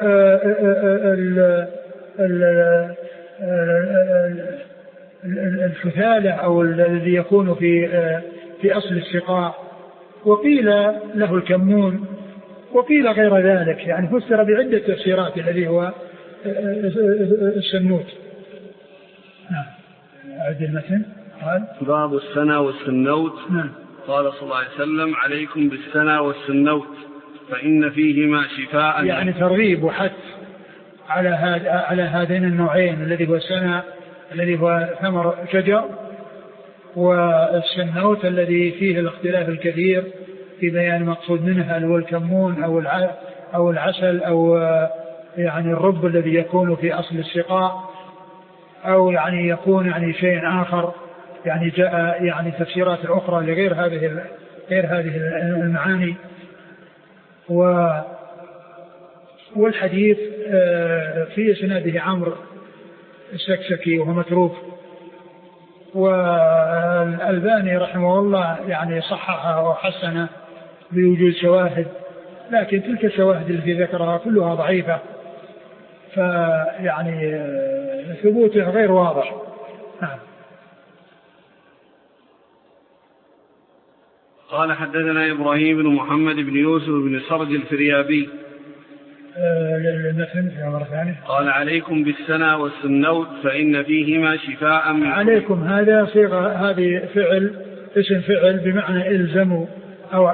الفثالة أو الذي يكون في أصل السقاء، وقيل له الكمون، وقيل غير ذلك، يعني فسر بعدة تفسيرات الذي هو السنوت. نعم أعد المتن. قال باب السنة والسنوت. نعم. قال صلى الله عليه وسلم عليكم بالسنة والسنوت فإن فيهما شفاء. يعني ترغيب وحث على هذين النوعين، الذي هو السنة الذي هو ثمر شجر، والسنوت الذي فيه الاختلاف الكثير في بيان المقصود منها، هل هو الكمون أو العسل أو يعني الرب الذي يكون في أصل السقاء، أو يعني يكون يعني شيء آخر. يعني جاء يعني تفسيرات أخرى لغير هذه المعاني. والحديث في سنده عمرو السكسكي وهو متروك، والألباني رحمه الله يعني صححه وحسنه بوجود شواهد، لكن تلك الشواهد التي ذكرها كلها ضعيفة، فيعني ثبوته غير واضح. نعم. قال حدثنا إبراهيم بن محمد بن يوسف بن سرج الفريابي. قال عليكم بالسنة والسنوت فإن فيهما شفاء من عليكم هذا صيغة، هذه فعل اسم فعل بمعنى إلزموا، أو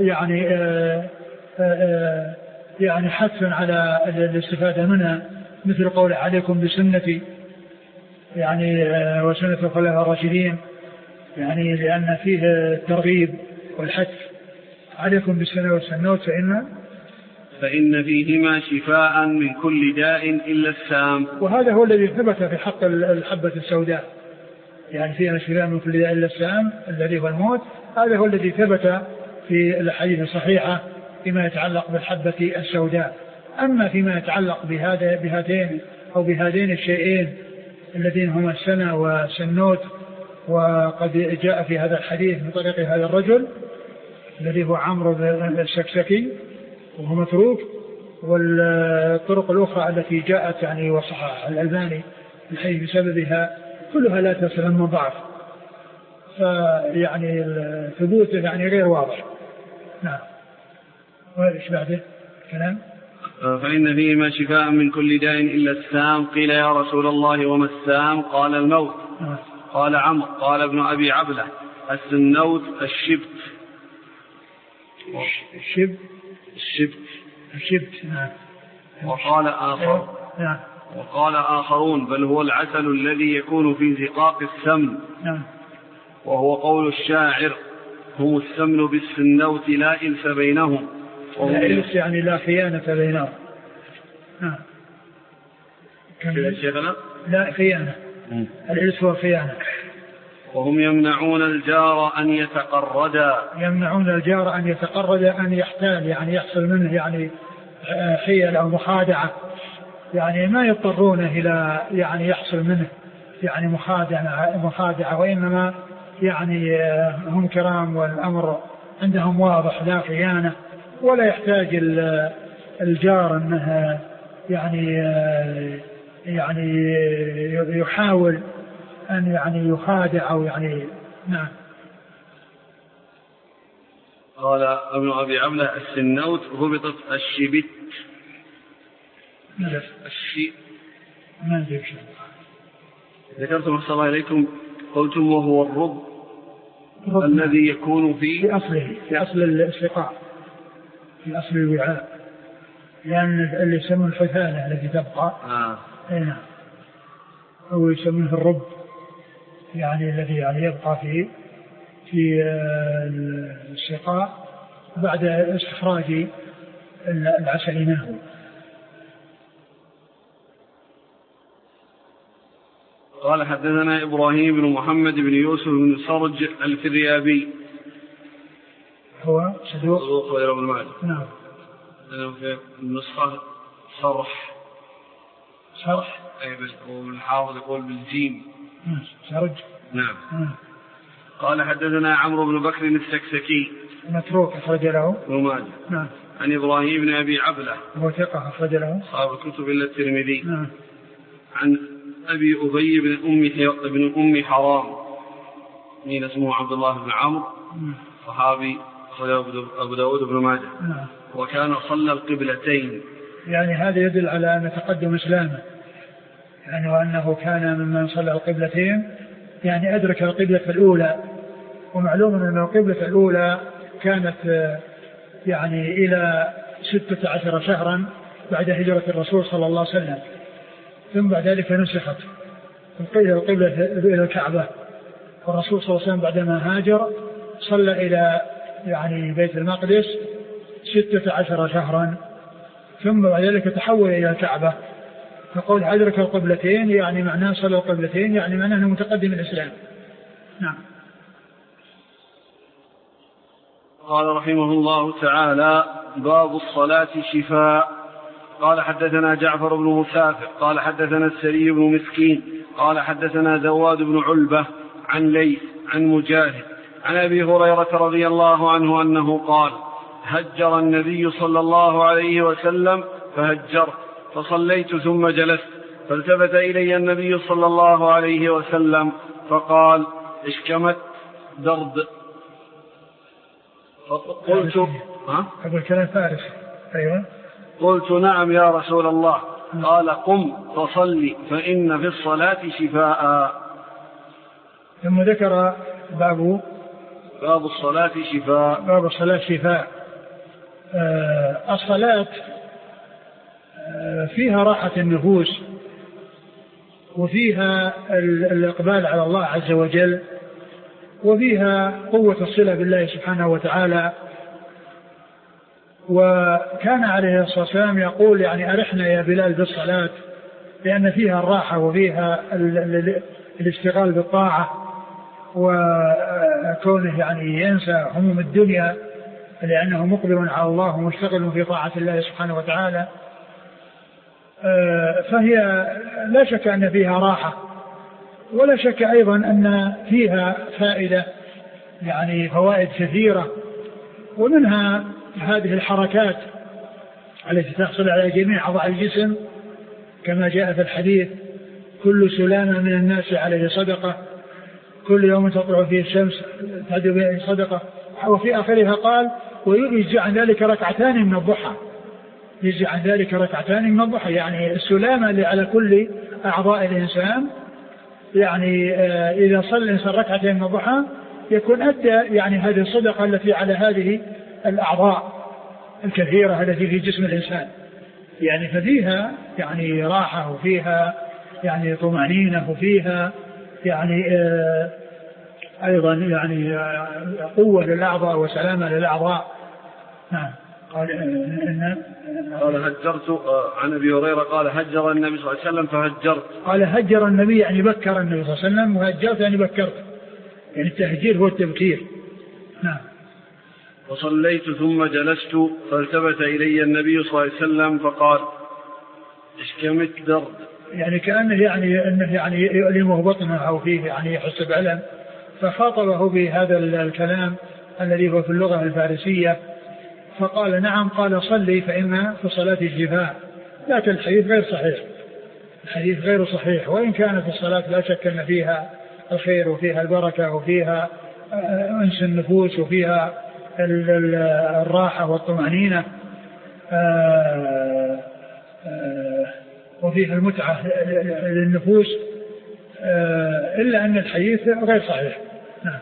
يعني حث على الاستفادة منها، مثل قول عليكم بسنتي يعني وسنة الخلفاء الراشدين، يعني لأن فيه الترغيب والحث. عليكم بالسنة والسنوت فإن فيهما شفاء من كل داء إلا السام. وهذا هو الذي ثبت في حق الحبة السوداء، يعني فيها شفاء من كل داء إلا السام الذي هو الموت. هذا هو الذي ثبت في الحديث الصحيحة فيما يتعلق بالحبة السوداء. أما فيما يتعلق بهاتين أو بهذين الشيئين الذين هما السنة والسنوت، وقد جاء في هذا الحديث من طريق هذا الرجل الذي هو عمرو السكسكي وهو متروك، والطرق الأخرى التي جاءت يعني وصحح الألباني الحديث بسببها كلها لا تسلم من ضعف، فيعني الثبوت يعني غير واضح. نعم. وإيش بعده كلام؟ فإن فيهما شفاء من كل داء إلا السام. قيل يا رسول الله وما السام؟ قال الموت. قال عمرو قال ابن أبي عبلة السنوت الشبت. الشبت. نعم. وقال آخرون بل هو العسل الذي يكون في زقاق السمن. نعم. وهو قول الشاعر هم السمن بالسنوت لا إلس بينهم. لا إلس يعني لا خيانة بينهم. نعم. لا خيانة. الإلس هو الخيانة. وهم يمنعون الجار أن يتقرد أن يحتال، يعني يحصل منه يعني حيل أو مخادعة، يعني ما يضطرون إلى يعني يحصل منه يعني مخادعة، وإنما يعني هم كرام والأمر عندهم واضح لا خيانة، ولا يحتاج الجار أنه يعني يحاول أن يعني يخادع أو يعني. نعم. قال ابن أبي عبلة السنوت هبطت الشبت. ما ذكر. ذكرتم أحسن الله إليكم قلتم وهو الرب الذي يكون في أصل السقاء، في أصل الوعاء، لأن اللي يسمون الحثالة التي تبقى. نعم. أو يسمونه الرب، يعني الذي يعني يبقى في السقاء بعد استخراج العسل منه. قال حدثنا إبراهيم بن محمد بن يوسف بن سرج الفريابي هو صدوق غير ابن ماجه. نعم. في النسخة صرح أي والحافظ يقول بالجيم سرج. نعم. قال حدثنا عمرو بن بكر السكسكي متروك أخرج له ابن ماجه. نعم. عن إبراهيم بن أبي عبلة هو ثقة أخرج له صاحب الكتب إلا الترمذي. نعم. عن أبي أبي بن أم حرام مين اسمه عبد الله بن عمرو صحابي أبو داود بن ماجه. نعم. وكان صلى القبلتين، يعني هذا يدل على أن تقدم إسلامه، يعني وأنه كان ممن صلى القبلتين، يعني أدرك القبلة الأولى. ومعلوم أن القبلة الأولى كانت يعني إلى 16 شهرا بعد هجرة الرسول صلى الله عليه وسلم، ثم بعد ذلك نسخت القبلة إلى الكعبة. والرسول صلى الله عليه وسلم بعدما هاجر صلى إلى يعني بيت المقدس 16 شهرا، ثم بعد ذلك تحول إلى الكعبة. فقول أدرك القبلتين يعني معناه صلى القبلتين، يعني معناه أنه متقدم الإسلام. نعم. قال رحمه الله تعالى: باب الصلاة شفاء. قال حدثنا جعفر بن مسافر قال حدثنا السري بن مسكين قال حدثنا زواد بن علبة عن ليث عن مجاهد عن أبي هريرة رضي الله عنه أنه قال: هجر النبي صلى الله عليه وسلم فهجرت فصليت ثم جلست، فالتفت إلي النبي صلى الله عليه وسلم فقال: اشكمت درد. قلت: أقول كلام فارس. أيوة. قلت: نعم يا رسول الله. قال: قم فصلي فإن في الصلاة شفاء. ثم ذكر باب الصلاة شفاء. باب الصلاة شفاء. الصلاة فيها راحة النفوس، وفيها الإقبال على الله عز وجل، وفيها قوة الصلة بالله سبحانه وتعالى. وكان عليه الصلاة والسلام يقول يعني: أرحنا يا بلال بالصلاة، لأن فيها الراحة وفيها الاشتغال بالطاعة، وكونه يعني ينسى هموم الدنيا لأنه مقبل على الله ومشتغل في طاعة الله سبحانه وتعالى. فهي لا شك أن فيها راحة، ولا شك أيضا أن فيها فائدة، يعني فوائد كثيرة، ومنها هذه الحركات التي تحصل على جميع أعضاء الجسم كما جاء في الحديث: كل سلامة من الناس عليه صدقة، كل يوم تطلع فيه الشمس تعدل به صدقة. وفي آخرها قال: ويجزي عن ذلك ركعتان من الضحى. يجزي عن ذلك ركعتان من الضحى، يعني السلامة اللي على كل أعضاء الإنسان، يعني إذا صلى الإنسان ركعتين من الضحى يكون أدى يعني هذه الصدقة التي على هذه الأعضاء الكثيرة التي في جسم الإنسان. يعني ففيها يعني راحة، وفيها يعني طمأنينة، وفيها يعني أيضا يعني قوة للأعضاء وسلامة للأعضاء. نعم. قال هجرت عن أبي هريرة قال: هجر النبي صلى الله عليه وسلم فهجرت. قال: هجر النبي يعني بكر النبي صلى الله عليه وسلم، وهجرت يعني بكرت، يعني التهجير هو التبكير. نعم. وصليت ثم جلست، فالتفت إلي النبي صلى الله عليه وسلم فقال: اشكمت درد. يعني كأنه يعني يؤلمه بطنه أو فيه يعني يحس بألم، فخاطبه بهذا الكلام الذي هو في اللغة الفارسية، فقال: نعم. قال: صلي فإن في الصلاة شفاء. لكن الحديث غير صحيح، الحديث غير صحيح، وإن كان في الصلاة لا شك أن فيها الخير وفيها البركة وفيها أنس النفوس وفيها الراحة والطمأنينة وفيها المتعة للنفوس، إلا أن الحديث غير صحيح. نعم.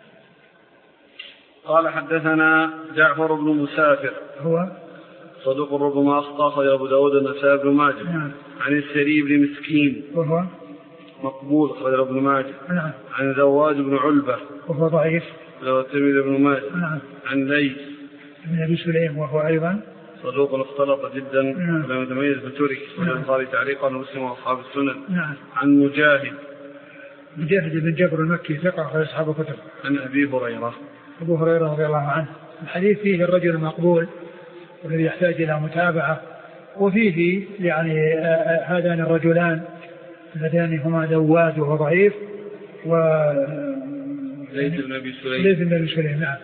قال حدثنا جعفر بن مسافر هو صدوق ربما أخطأ، أخرجه أبو داود والنسائي بن ماجه. نعم. عن السري بن مسكين وهو مقبول، أخرجه ابن ماجه. نعم. عن زواد بن علبة وهو ضعيف، له الترمذي بن ماجه. نعم. عن ليث بن أبي سليم وهو أيضا صدوق اختلط جدا، نعم. ولم يتميز فترك، والأنصاري تعليقا ومسلم وأصحاب السنن. نعم. عن مجاهد بن جبر المكي ثقة في أصحاب الكتب. عن أبي هريرة. أبو هريرة رضي الله عنه. الحديث فيه الرجل المقبول والذي يحتاج إلى متابعة، وفيه يعني هذان الرجلان اللذان هما زواد وهو ضعيف، و ليث بن أبي سليم. نعم.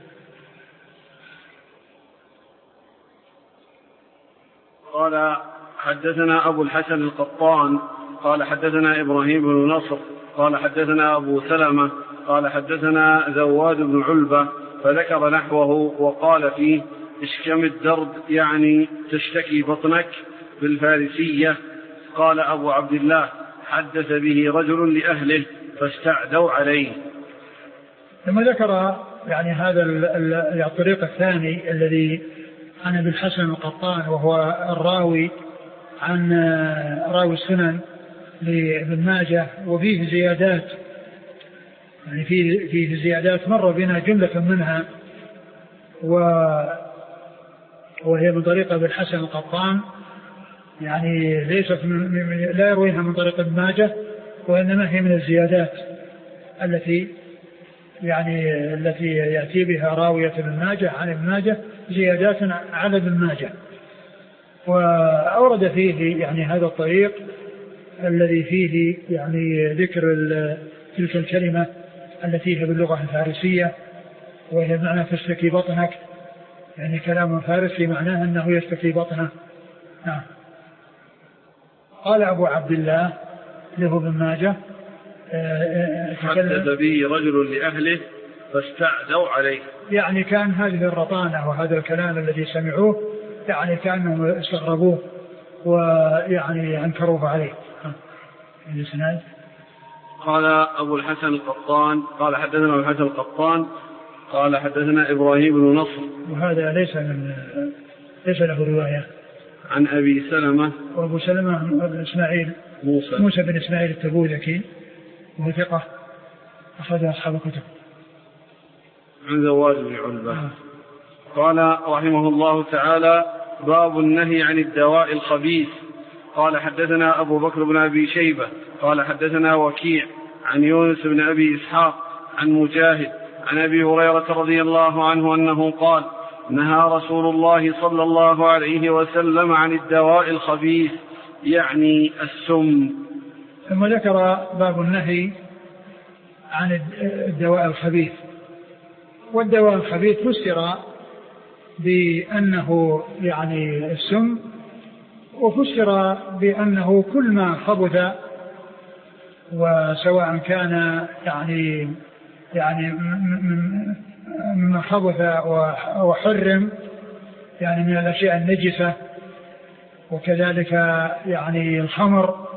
قال حدثنا أبو الحسن القطان قال حدثنا إبراهيم بن نصر قال حدثنا أبو سلمة قال حدثنا زواد بن علبة، فذكر نحوه وقال فيه: اشكم الدرد، يعني تشتكي بطنك بالفارسية. قال أبو عبد الله: حدث به رجل لأهله فاستعدوا عليه. ثم ذكر يعني هذا الطريق الثاني الذي عن أبي الحسن القطان وهو الراوي عن راوي السنن لابن ماجه، وفيه زيادات، يعني فيه زيادات مر بنا جملة منها، وهي من طريق أبي الحسن القطان، يعني ليست لا يرويها من طريق ابن ماجه، وإنما هي من الزيادات التي يأتي بها راوية ابن ماجه عن ابن ماجه، زيادات على ابن ماجه. وأورد فيه يعني هذا الطريق الذي فيه يعني ذكر تلك الكلمة التي هي باللغة الفارسية، وهي معنى تشتكي بطنك، يعني كلام فارسي معناه أنه يشتكي بطنه. نعم. قال أبو عبد الله له ابن ماجه حدث به رجل لأهله فاستعدوا عليه، يعني كان هذه الرطانة وهذا الكلام الذي سمعوه يعني كأنهم استغربوه ويعني أنكروه عليه. قال أبو الحسن القطان قال حدثنا أبو الحسن القطان قال حدثنا إبراهيم بن نصر، وهذا ليس له رواية، عن أبي سلمة، وأبو سلمة إسماعيل موسى بن إسماعيل التبوذكي، وهو ثقة أخرج أصحاب الكتب، عن زواج بن علبة. قال رحمه الله تعالى: باب النهي عن الدواء الخبيث. قال حدثنا أبو بكر بن أبي شيبة قال حدثنا وكيع عن يونس بن أبي إسحاق عن مجاهد عن أبي هريرة رضي الله عنه أنه قال: نهى رسول الله صلى الله عليه وسلم عن الدواء الخبيث، يعني السم. ثم ذكر باب النهي عن الدواء الخبيث. والدواء الخبيث فسر بأنه يعني السم، وفسر بأنه كل ما خبث، وسواء كان يعني مما خبث وحرم يعني من الأشياء النجسة، وكذلك يعني الخمر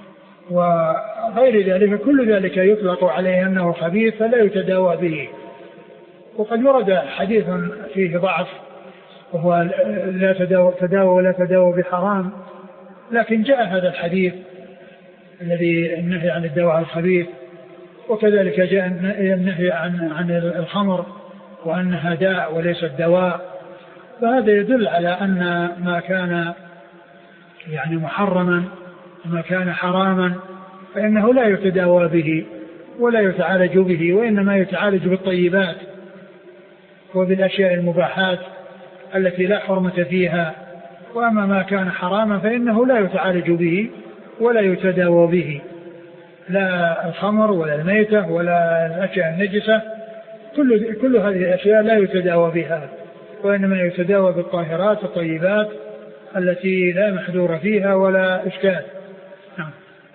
وغير ذلك، كل ذلك يطلق عليه أنه خبيث فلا يتداوى به. وقد ورد حديث فيه ضعف وهو لا تداوى ولا تداوى بحرام، لكن جاء هذا الحديث الذي النهي عن الدواء الخبيث، وكذلك جاء النهي عن الخمر وأنها داء وليس الدواء. فهذا يدل على أن ما كان يعني محرما وما كان حراما فإنه لا يتداوى به ولا يتعالج به، وإنما يتعالج بالطيبات وبالأشياء المباحات التي لا حرمة فيها. وأما ما كان حراما فإنه لا يتعالج به ولا يتداوى به، لا الخمر ولا الميتة ولا الأشياء النجسة، كل هذه الأشياء لا يتداوى بها، وإنما يتداوى بالطاهرات الطيبات التي لا محذور فيها ولا إشكال. نعم.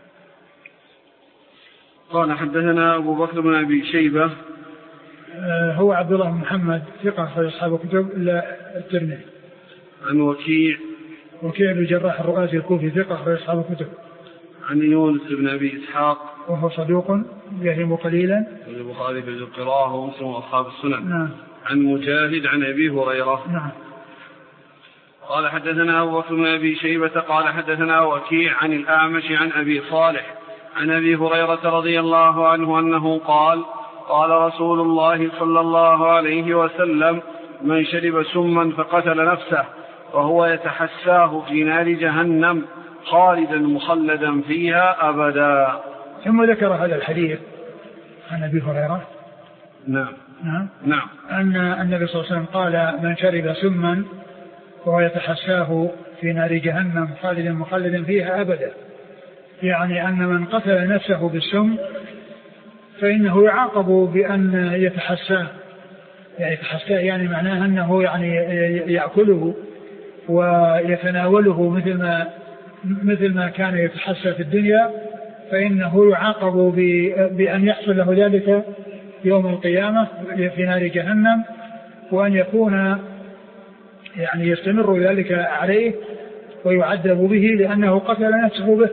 قال حدثنا أبو بكر بن أبي شيبة هو عبد الله بن محمد ثقة في أصحاب الكتب إلا الترمذي. عن وكيع بن الجراح الرؤاسي الكوفي ثقة في أصحاب الكتب. عن يونس بن أبي إسحاق وهو صدوق يهم قليلا، البخاري في القراءة ومسلم وأصحاب السنن. نعم. عن مجاهد عن أبي هريرة. نعم. قال حدثنا أبو بكر بن أبي شيبة قال حدثنا وكيع عن الأعمش عن أبي صالح عن أبي هريرة رضي الله عنه أنه قال: قال رسول الله صلى الله عليه وسلم: من شرب سما فقتل نفسه وهو يتحساه في نار جهنم خالدا مخلدا فيها أبدا. ثم ذكر هذا الحديث عن أبي هريرة. نعم. أن النبي صلى الله عليه وسلم قال: من شرب سما وهو يتحساه في نار جهنم خالدا مخلدا فيها أبدا، يعني أن من قتل نفسه بالسم فإنه يعاقب بأن يتحساه، يعني معناه أنه يعني يأكله ويتناوله مثل ما كان يتحسى في الدنيا، فإنه يعاقب بأن يحصل له ذلك يوم القيامة في نار جهنم، وأن يكون يعني يستمر ذلك عليه ويعذب به لأنه قتل نفسه به.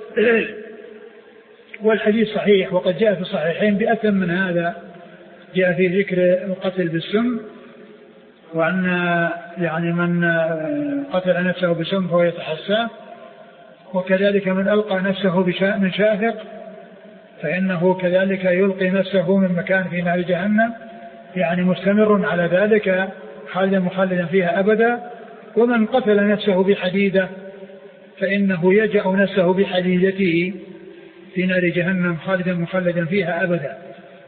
والحديث صحيح، وقد جاء في الصحيحين بأتم من هذا، جاء في ذكر القتل بالسم وأن يعني من قتل نفسه بسم فهو يتحسى، وكذلك من ألقى نفسه من شاهق فإنه كذلك يلقي نفسه من مكان في نار جهنم، يعني مستمر على ذلك خالدا مخلدا فيها أبدا. ومن قتل نفسه بحديدة فإنه يجأ نفسه بحديدته في نار جهنم خالدا مخلدا فيها أبدا.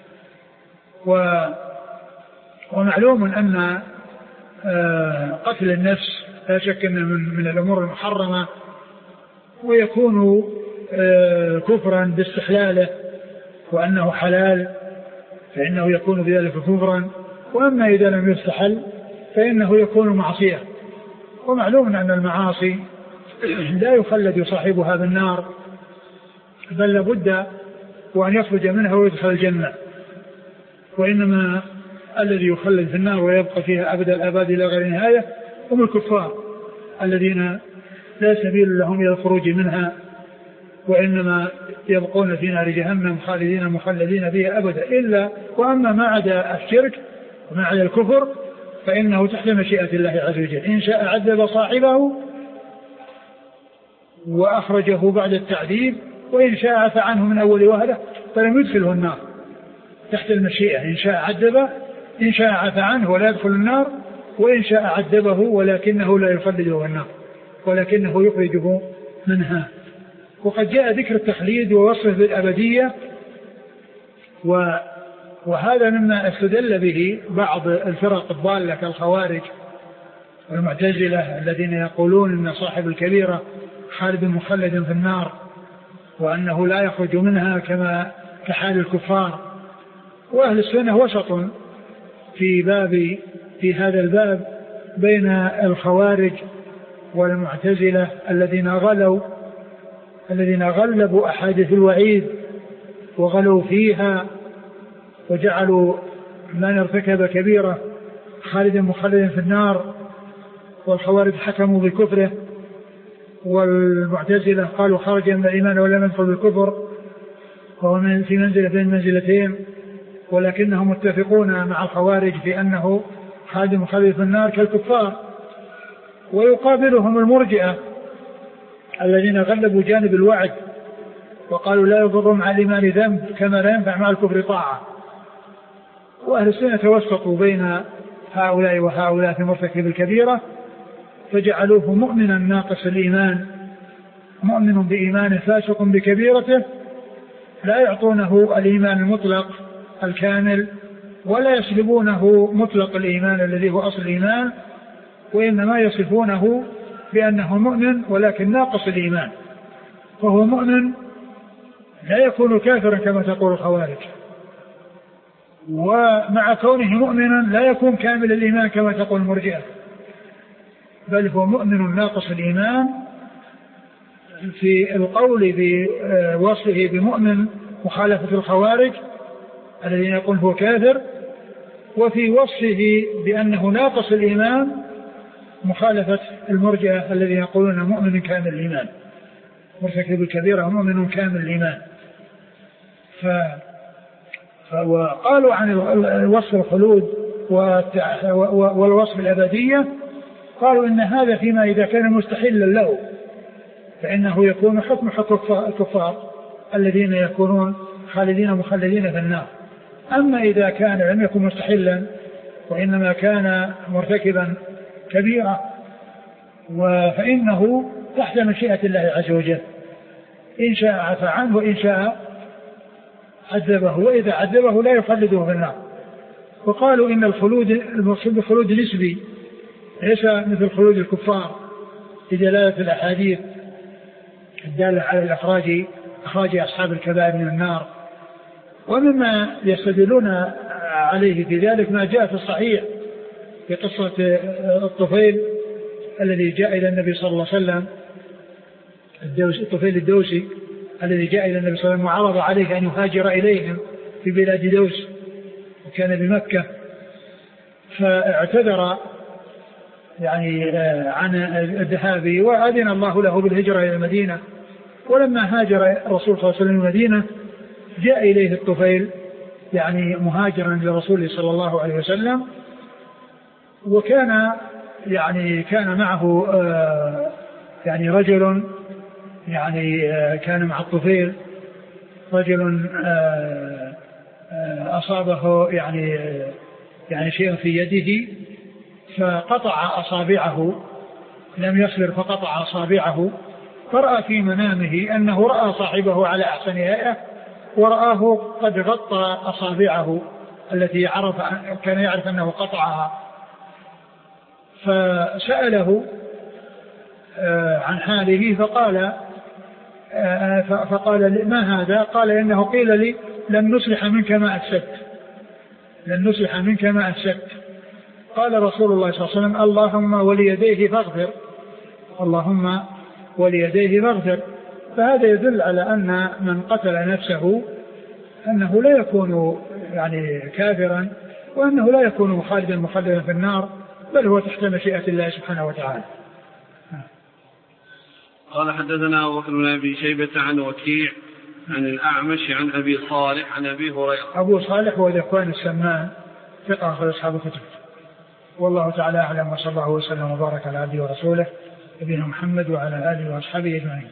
ومعلوم أن قتل النفس لا شك أنه من الأمور المحرمة، ويكون كفرا باستحلاله، وأنه حلال فإنه يكون بذلك كفرا. وأما إذا لم يستحل فإنه يكون معصية. ومعلوم أن المعاصي لا يخلد صاحبها بالنار، بل لابد وأن يخرج منها ويدخل الجنة. وإنما الذي يخلد في النار ويبقى فيها أبد الآباد إلى غير نهاية هم الكفار الذين لا سبيل لهم إلى الخروج منها، وإنما يبقون في نار جهنم خالدين مخلدين فيها أبدا. وأما ما عدا الشرك وما عدا الكفر فإنه تحت مشيئة الله عز وجل، إن شاء عذب صاحبه وأخرجه بعد التعذيب، وإن شاء عفى عنه من أول وهلة فلم يدخله النار، تحت المشيئة. إن شاء عذبه، إن شاء عفى عنه ولا يدخل النار، وإن شاء عذبه ولكنه لا يخلده النار ولكنه يخرجه منها. وقد جاء ذكر التخليد ووصفه بالأبدية، وهذا مما استدل به بعض الفرق الضالة كالخوارج والمعتزلة الذين يقولون أن صاحب الكبيرة خالد مخلد في النار وأنه لا يخرج منها كما كحال الكفار. وأهل السنة وسط في هذا الباب بين الخوارج والمعتزلة الذين غلبوا أحاديث الوعيد وغلوا فيها وجعلوا من ارتكب كبيرة خالدا مخلدا في النار، والخوارج حكموا بكفره، والمعتزلة قالوا خرج من الإيمان ولم يدخل بالكفر، وهو في منزلة بين منزلتين، ولكنهم متفقون مع الخوارج في أنه خالد مخلد في النار كالكفار. ويقابلهم المرجئة الذين غلبوا جانب الوعد وقالوا لا يضر مع الإيمان ذنب كما لا ينفع مع الكفر طاعة. وأهل السنة توسطوا بين هؤلاء وهؤلاء في مرتكب الكبيرة، فجعلوه مؤمنا ناقص الإيمان، مؤمن بإيمان فاسق بكبيرته، لا يعطونه الإيمان المطلق الكامل ولا يسلبونه مطلق الإيمان الذي هو أصل الإيمان، وإنما يصفونه بأنه مؤمن ولكن ناقص الإيمان، فهو مؤمن لا يكون كافرا كما تقول الخوارج، ومع كونه مؤمنا لا يكون كامل الإيمان كما تقول المرجئة، بل هو مؤمن ناقص الإيمان في القول بوصفه بمؤمن مخالفة الخوارج الذين يقول هو كافر، وفي وصفه بأنه ناقص الإيمان مخالفة المرجئة الذين يقولون مؤمن كامل الإيمان، مرتكب الكبيرة مؤمن كامل الإيمان. وقالوا عن الوصف الخلود والوصف الأبدية، قالوا إن هذا فيما إذا كان مستحيلا له فإنه يكون حكم الكفار الذين يكونون خالدين مخلدين في النار. أما إذا كان لم يكن مستحلا وإنما كان مرتكبا كبيرة فإنه تحت مشيئة الله عز وجل، إن شاء عفى عنه وإن شاء عذبه، وإذا عذبه لا يخلده في النار. وقالوا إن المقصود خلود نسبي ليس مثل خلود الكفار بدلالة الأحاديث الدالة على إخراج أصحاب الكبائر من النار. ومما يستدلون عليه في ذلك ما جاء في الصحيح في قصة الطفيل الذي جاء إلى النبي صلى الله عليه وسلم، الطفيل الدوسي الذي جاء إلى النبي صلى الله عليه وسلم وعرض عليه أن يهاجر إليهم في بلاد دوس، وكان بمكة، فاعتذر يعني عن الذهاب وأذن الله له بالهجرة إلى المدينة. ولما هاجر الرسول صلى الله عليه وسلم المدينة جاء إليه الطفيل يعني مهاجرا لرسوله صلى الله عليه وسلم، وكان يعني كان معه يعني رجل يعني كان مع الطفيل رجل أصابه يعني شيء في يده فقطع أصابعه، لم يصبر فقطع أصابعه، فرأى في منامه أنه رأى صاحبه على أحسن هيئة ورآه قد غطى أصابعه التي كان يعرف أنه قطعها، فسأله عن حاله فقال ما هذا؟ قال إنه قيل لي لن نصلح منك ما أفسدت. قال رسول الله صلى الله عليه وسلم اللهم وليديه فاغفر. فهذا يدل على أن من قتل نفسه أنه لا يكون يعني كافرا، وأنه لا يكون مخلدا في النار، بل هو تحت مشيئة الله سبحانه وتعالى. قال حدثنا أبو بكر بن أبي شيبة عن وكيع عن الأعمش عن أبي صالح عن أبي هريرة. أبو صالح هو ذكوان السمان ثقة أخرج أصحاب الكتب. والله تعالى أعلم، وصلى الله وسلم وبارك على عبده ورسوله نبينا محمد وعلى آله وأصحابه أجمعين.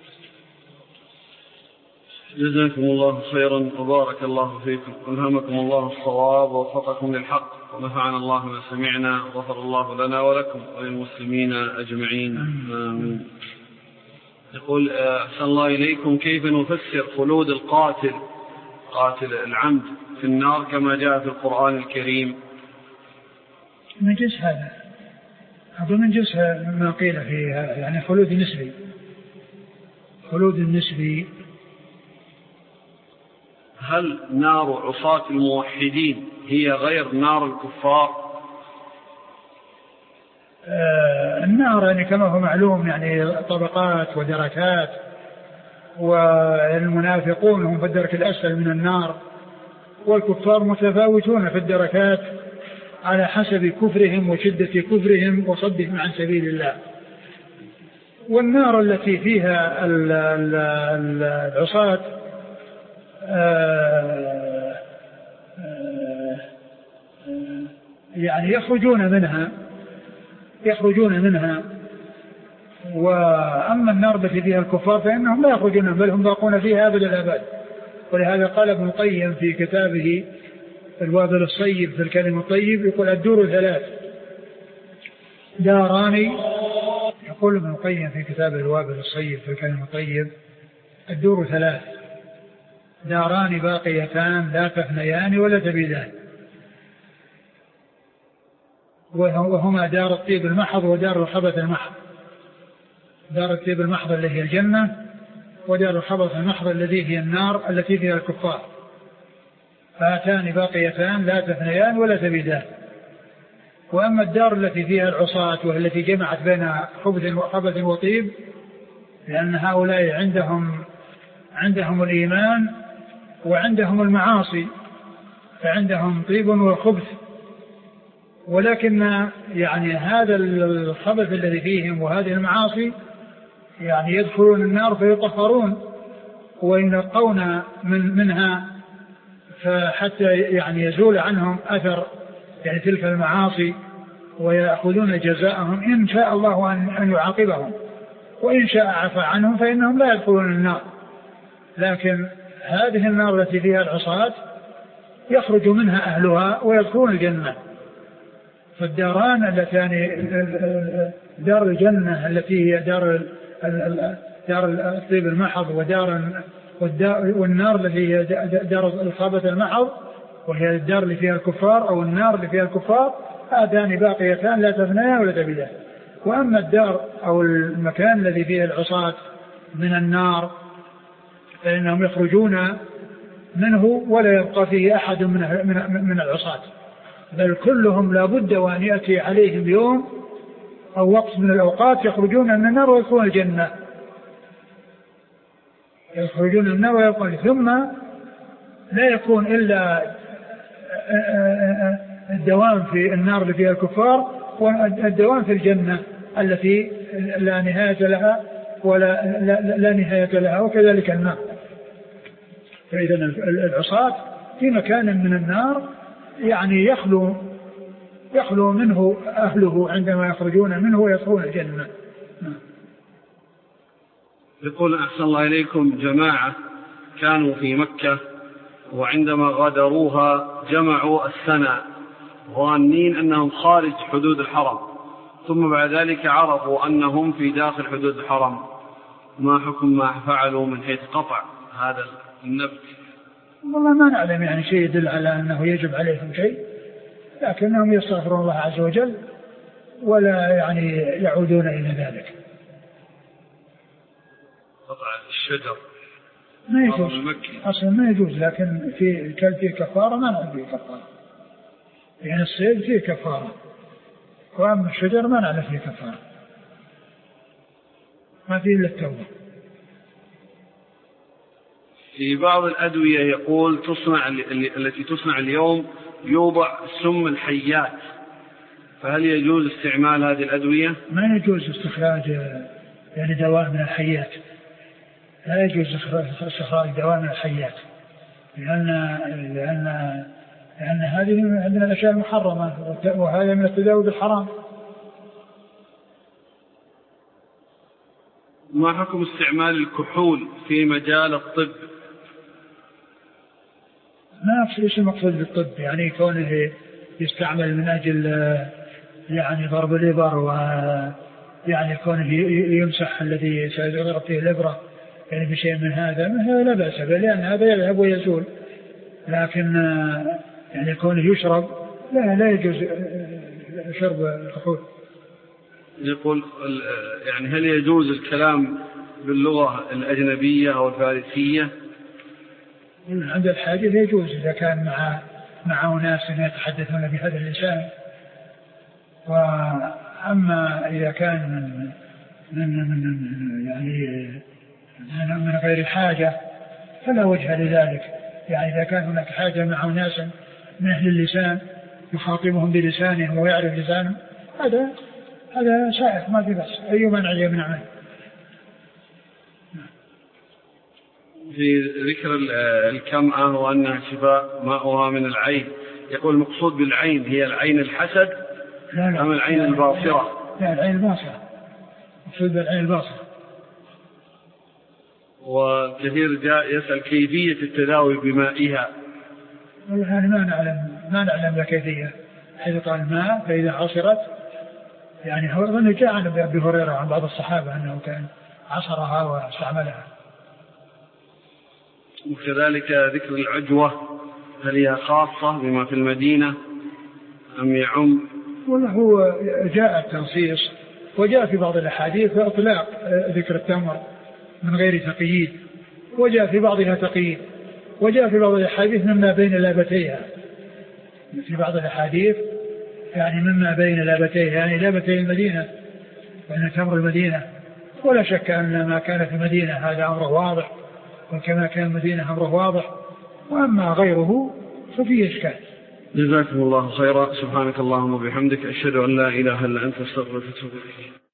جزاكم الله خيرا وبارك الله فيكم، ألهمكم الله الصواب ووفقكم للحق، ونفعنا الله ما سمعنا، وغفر الله لنا ولكم وللمسلمين أجمعين آمين. يقول أحسن الله إليكم، كيف نفسر خلود قاتل العمد في النار كما جاء في القرآن الكريم؟ من جنس هذا من جنس ما قيل فيها، يعني خلود نسبي. هل نار عصاة الموحدين هي غير نار الكفار؟ النار يعني كما هو معلوم يعني طبقات ودركات، والمنافقون هم في الدرك الأسفل من النار، والكفار متفاوتون في الدركات على حسب كفرهم وشدة كفرهم وصدهم عن سبيل الله. والنار التي فيها العصاة يعني يخرجون منها، وأما النار التي فيها الكفار فإنهم لا يخرجون، بل هم باقون فيها أبد الآباد. ولهذا قال ابن القيم في كتابه الوابل الصيب في الكلم الطيب، يقول الدور 3 داران. يقول ابن القيم في كتابه الوابل الصيب في الكلم الطيب الدور 3 داران باقيتان لا تفنيان ولا تبيدان، وهما دار الطيب المحض ودار الخبث المحض. دار الطيب المحض التي هي الجنة، ودار الخبث المحض الذي هي النار التي فيها الكفار. فهاتان باقيتان لا تفنيان ولا تبيدان. وأما الدار التي فيها العصاة والتي جمعت بين خبث وطيب، لأن هؤلاء عندهم الإيمان وعندهم المعاصي، فعندهم طيب وخبث، ولكن يعني هذا الخبث الذي فيهم وهذه المعاصي يعني يدخلون النار فيطهرون وينقون منها، فحتى يعني يزول عنهم أثر يعني تلك المعاصي، ويأخذون جزاءهم إن شاء الله أن يعاقبهم، وإن شاء عفى عنهم فإنهم لا يدخلون النار. لكن هذه النار التي فيها العصاة يخرج منها أهلها ويدخلون الجنة. فالداران اللتان دار الجنة التي هي دار الطيب المحض، والنار التي هي دار الخبث المحض وهي الدار اللي فيها الكفار أو النار اللي فيها الكفار، هاتان باقيتان لا تفنيان ولا تبيدان. وأما الدار أو المكان الذي فيه العصاة من النار فإنهم يخرجون منه ولا يبقى فيه أحد من العصاة، بل كلهم لا بد وأن يأتي عليهم يوم أو وقت من الأوقات يخرجون من النار ويدخلون الجنة، يخرجون من النار ويدخلون، ثم لا يكون إلا الدوام في النار اللي فيها الكفار والدوام في الجنة التي لا نهاية لها لا نهاية لها، وكذلك النار. فإذا العصاة في مكان من النار يعني يخلو يخلو منه أهله عندما يخرجون منه ويدخلون الجنة. يقول أحسن الله إليكم، جماعة كانوا في مكة وعندما غادروها جمعوا السنة ظانين أنهم خارج حدود الحرم، ثم بعد ذلك عرفوا أنهم في داخل حدود الحرم، ما حكم ما فعلوا من حيث قطع هذا النبت؟ والله ما نعلم يعني شيء يدل على أنه يجب عليهم شيء، لكنهم يستغفرون الله عز وجل ولا يعني يعودون إلى ذلك. قطع الشجر ما يجوز أصلا، ما يجوز، لكن في كفارة ما نعلم فيه كفارة، يعني الصيد فيه كفارة، وأما الشجر ما نعلم فيه كفارة، ما فيه إلا التوبة. في بعض الأدوية يقول التي تصنع اليوم يوضع سم الحيات، فهل يجوز استعمال هذه الأدوية؟ ما يجوز استخراج يعني دواء من الحيات، لا يجوز استخراج دواء من الحيات، لأن هذه من الأشياء المحرمة، وهذا من التداوي بالحرام. ما حكم استعمال الكحول في مجال الطب؟ ما أقصد إيش المقصود بالطب، يعني كونه يستعمل من أجل يعني ضرب الإبر، ويعني كونه يمسح الذي سيضرب فيه الإبرة يعني بشيء من هذا لا بأس به، لأن هذا يذهب ويزول، لكن يعني كونه يشرب لا يجوز شرب الكحول. يقول يعني هل يجوز الكلام باللغة الأجنبية أو الفارسية؟ عند الحاجة يجوز إذا كان مع أناس يتحدثون بهذا اللسان، وأما إذا كان من غير حاجة فلا وجه لذلك، يعني إذا كان هناك حاجة مع أناس من أهل اللسان يخاطبهم بلسانهم ويعرف لسانهم، هذا سائغ ما في بأس، أي منع يمنعه. في ذكر الكمأة وأنها شفاء ماؤها من العين، يقول المقصود بالعين هي العين الحسد أم العين الباصرة؟ لا، العين الباصرة، المقصود بالعين الباصرة. وكثير جاء يسأل كيفية التداوي بمائها. يعني ما نعلم الكيفية، حيث قال الماء فإذا عصرت، يعني هو أظن جاء عن أبي هريرة عن بعض الصحابة أنه كان عصرها واستعملها. وكذلك ذكر العجوة، هل هي خاصة بما في المدينة أم يعم؟ والله هو جاء التنصيص، وجاء في بعض الأحاديث إطلاق ذكر التمر من غير تقييد، وجاء في بعضها تقييد، وجاء في بعض الأحاديث مما بين لابتيها، في بعض الأحاديث يعني مما بين لابتيها، يعني لابتي المدينة وأن تمر المدينة، ولا شك أن ما كان في المدينة هذا أمره واضح، وكما كان المدينة أمره واضح، وأما غيره ففيه إشكال. جزاكم الله خيرا، سبحانك اللهم وبحمدك، أشهد أن لا إله إلا أنت، أستغفرك وأتوب إليك.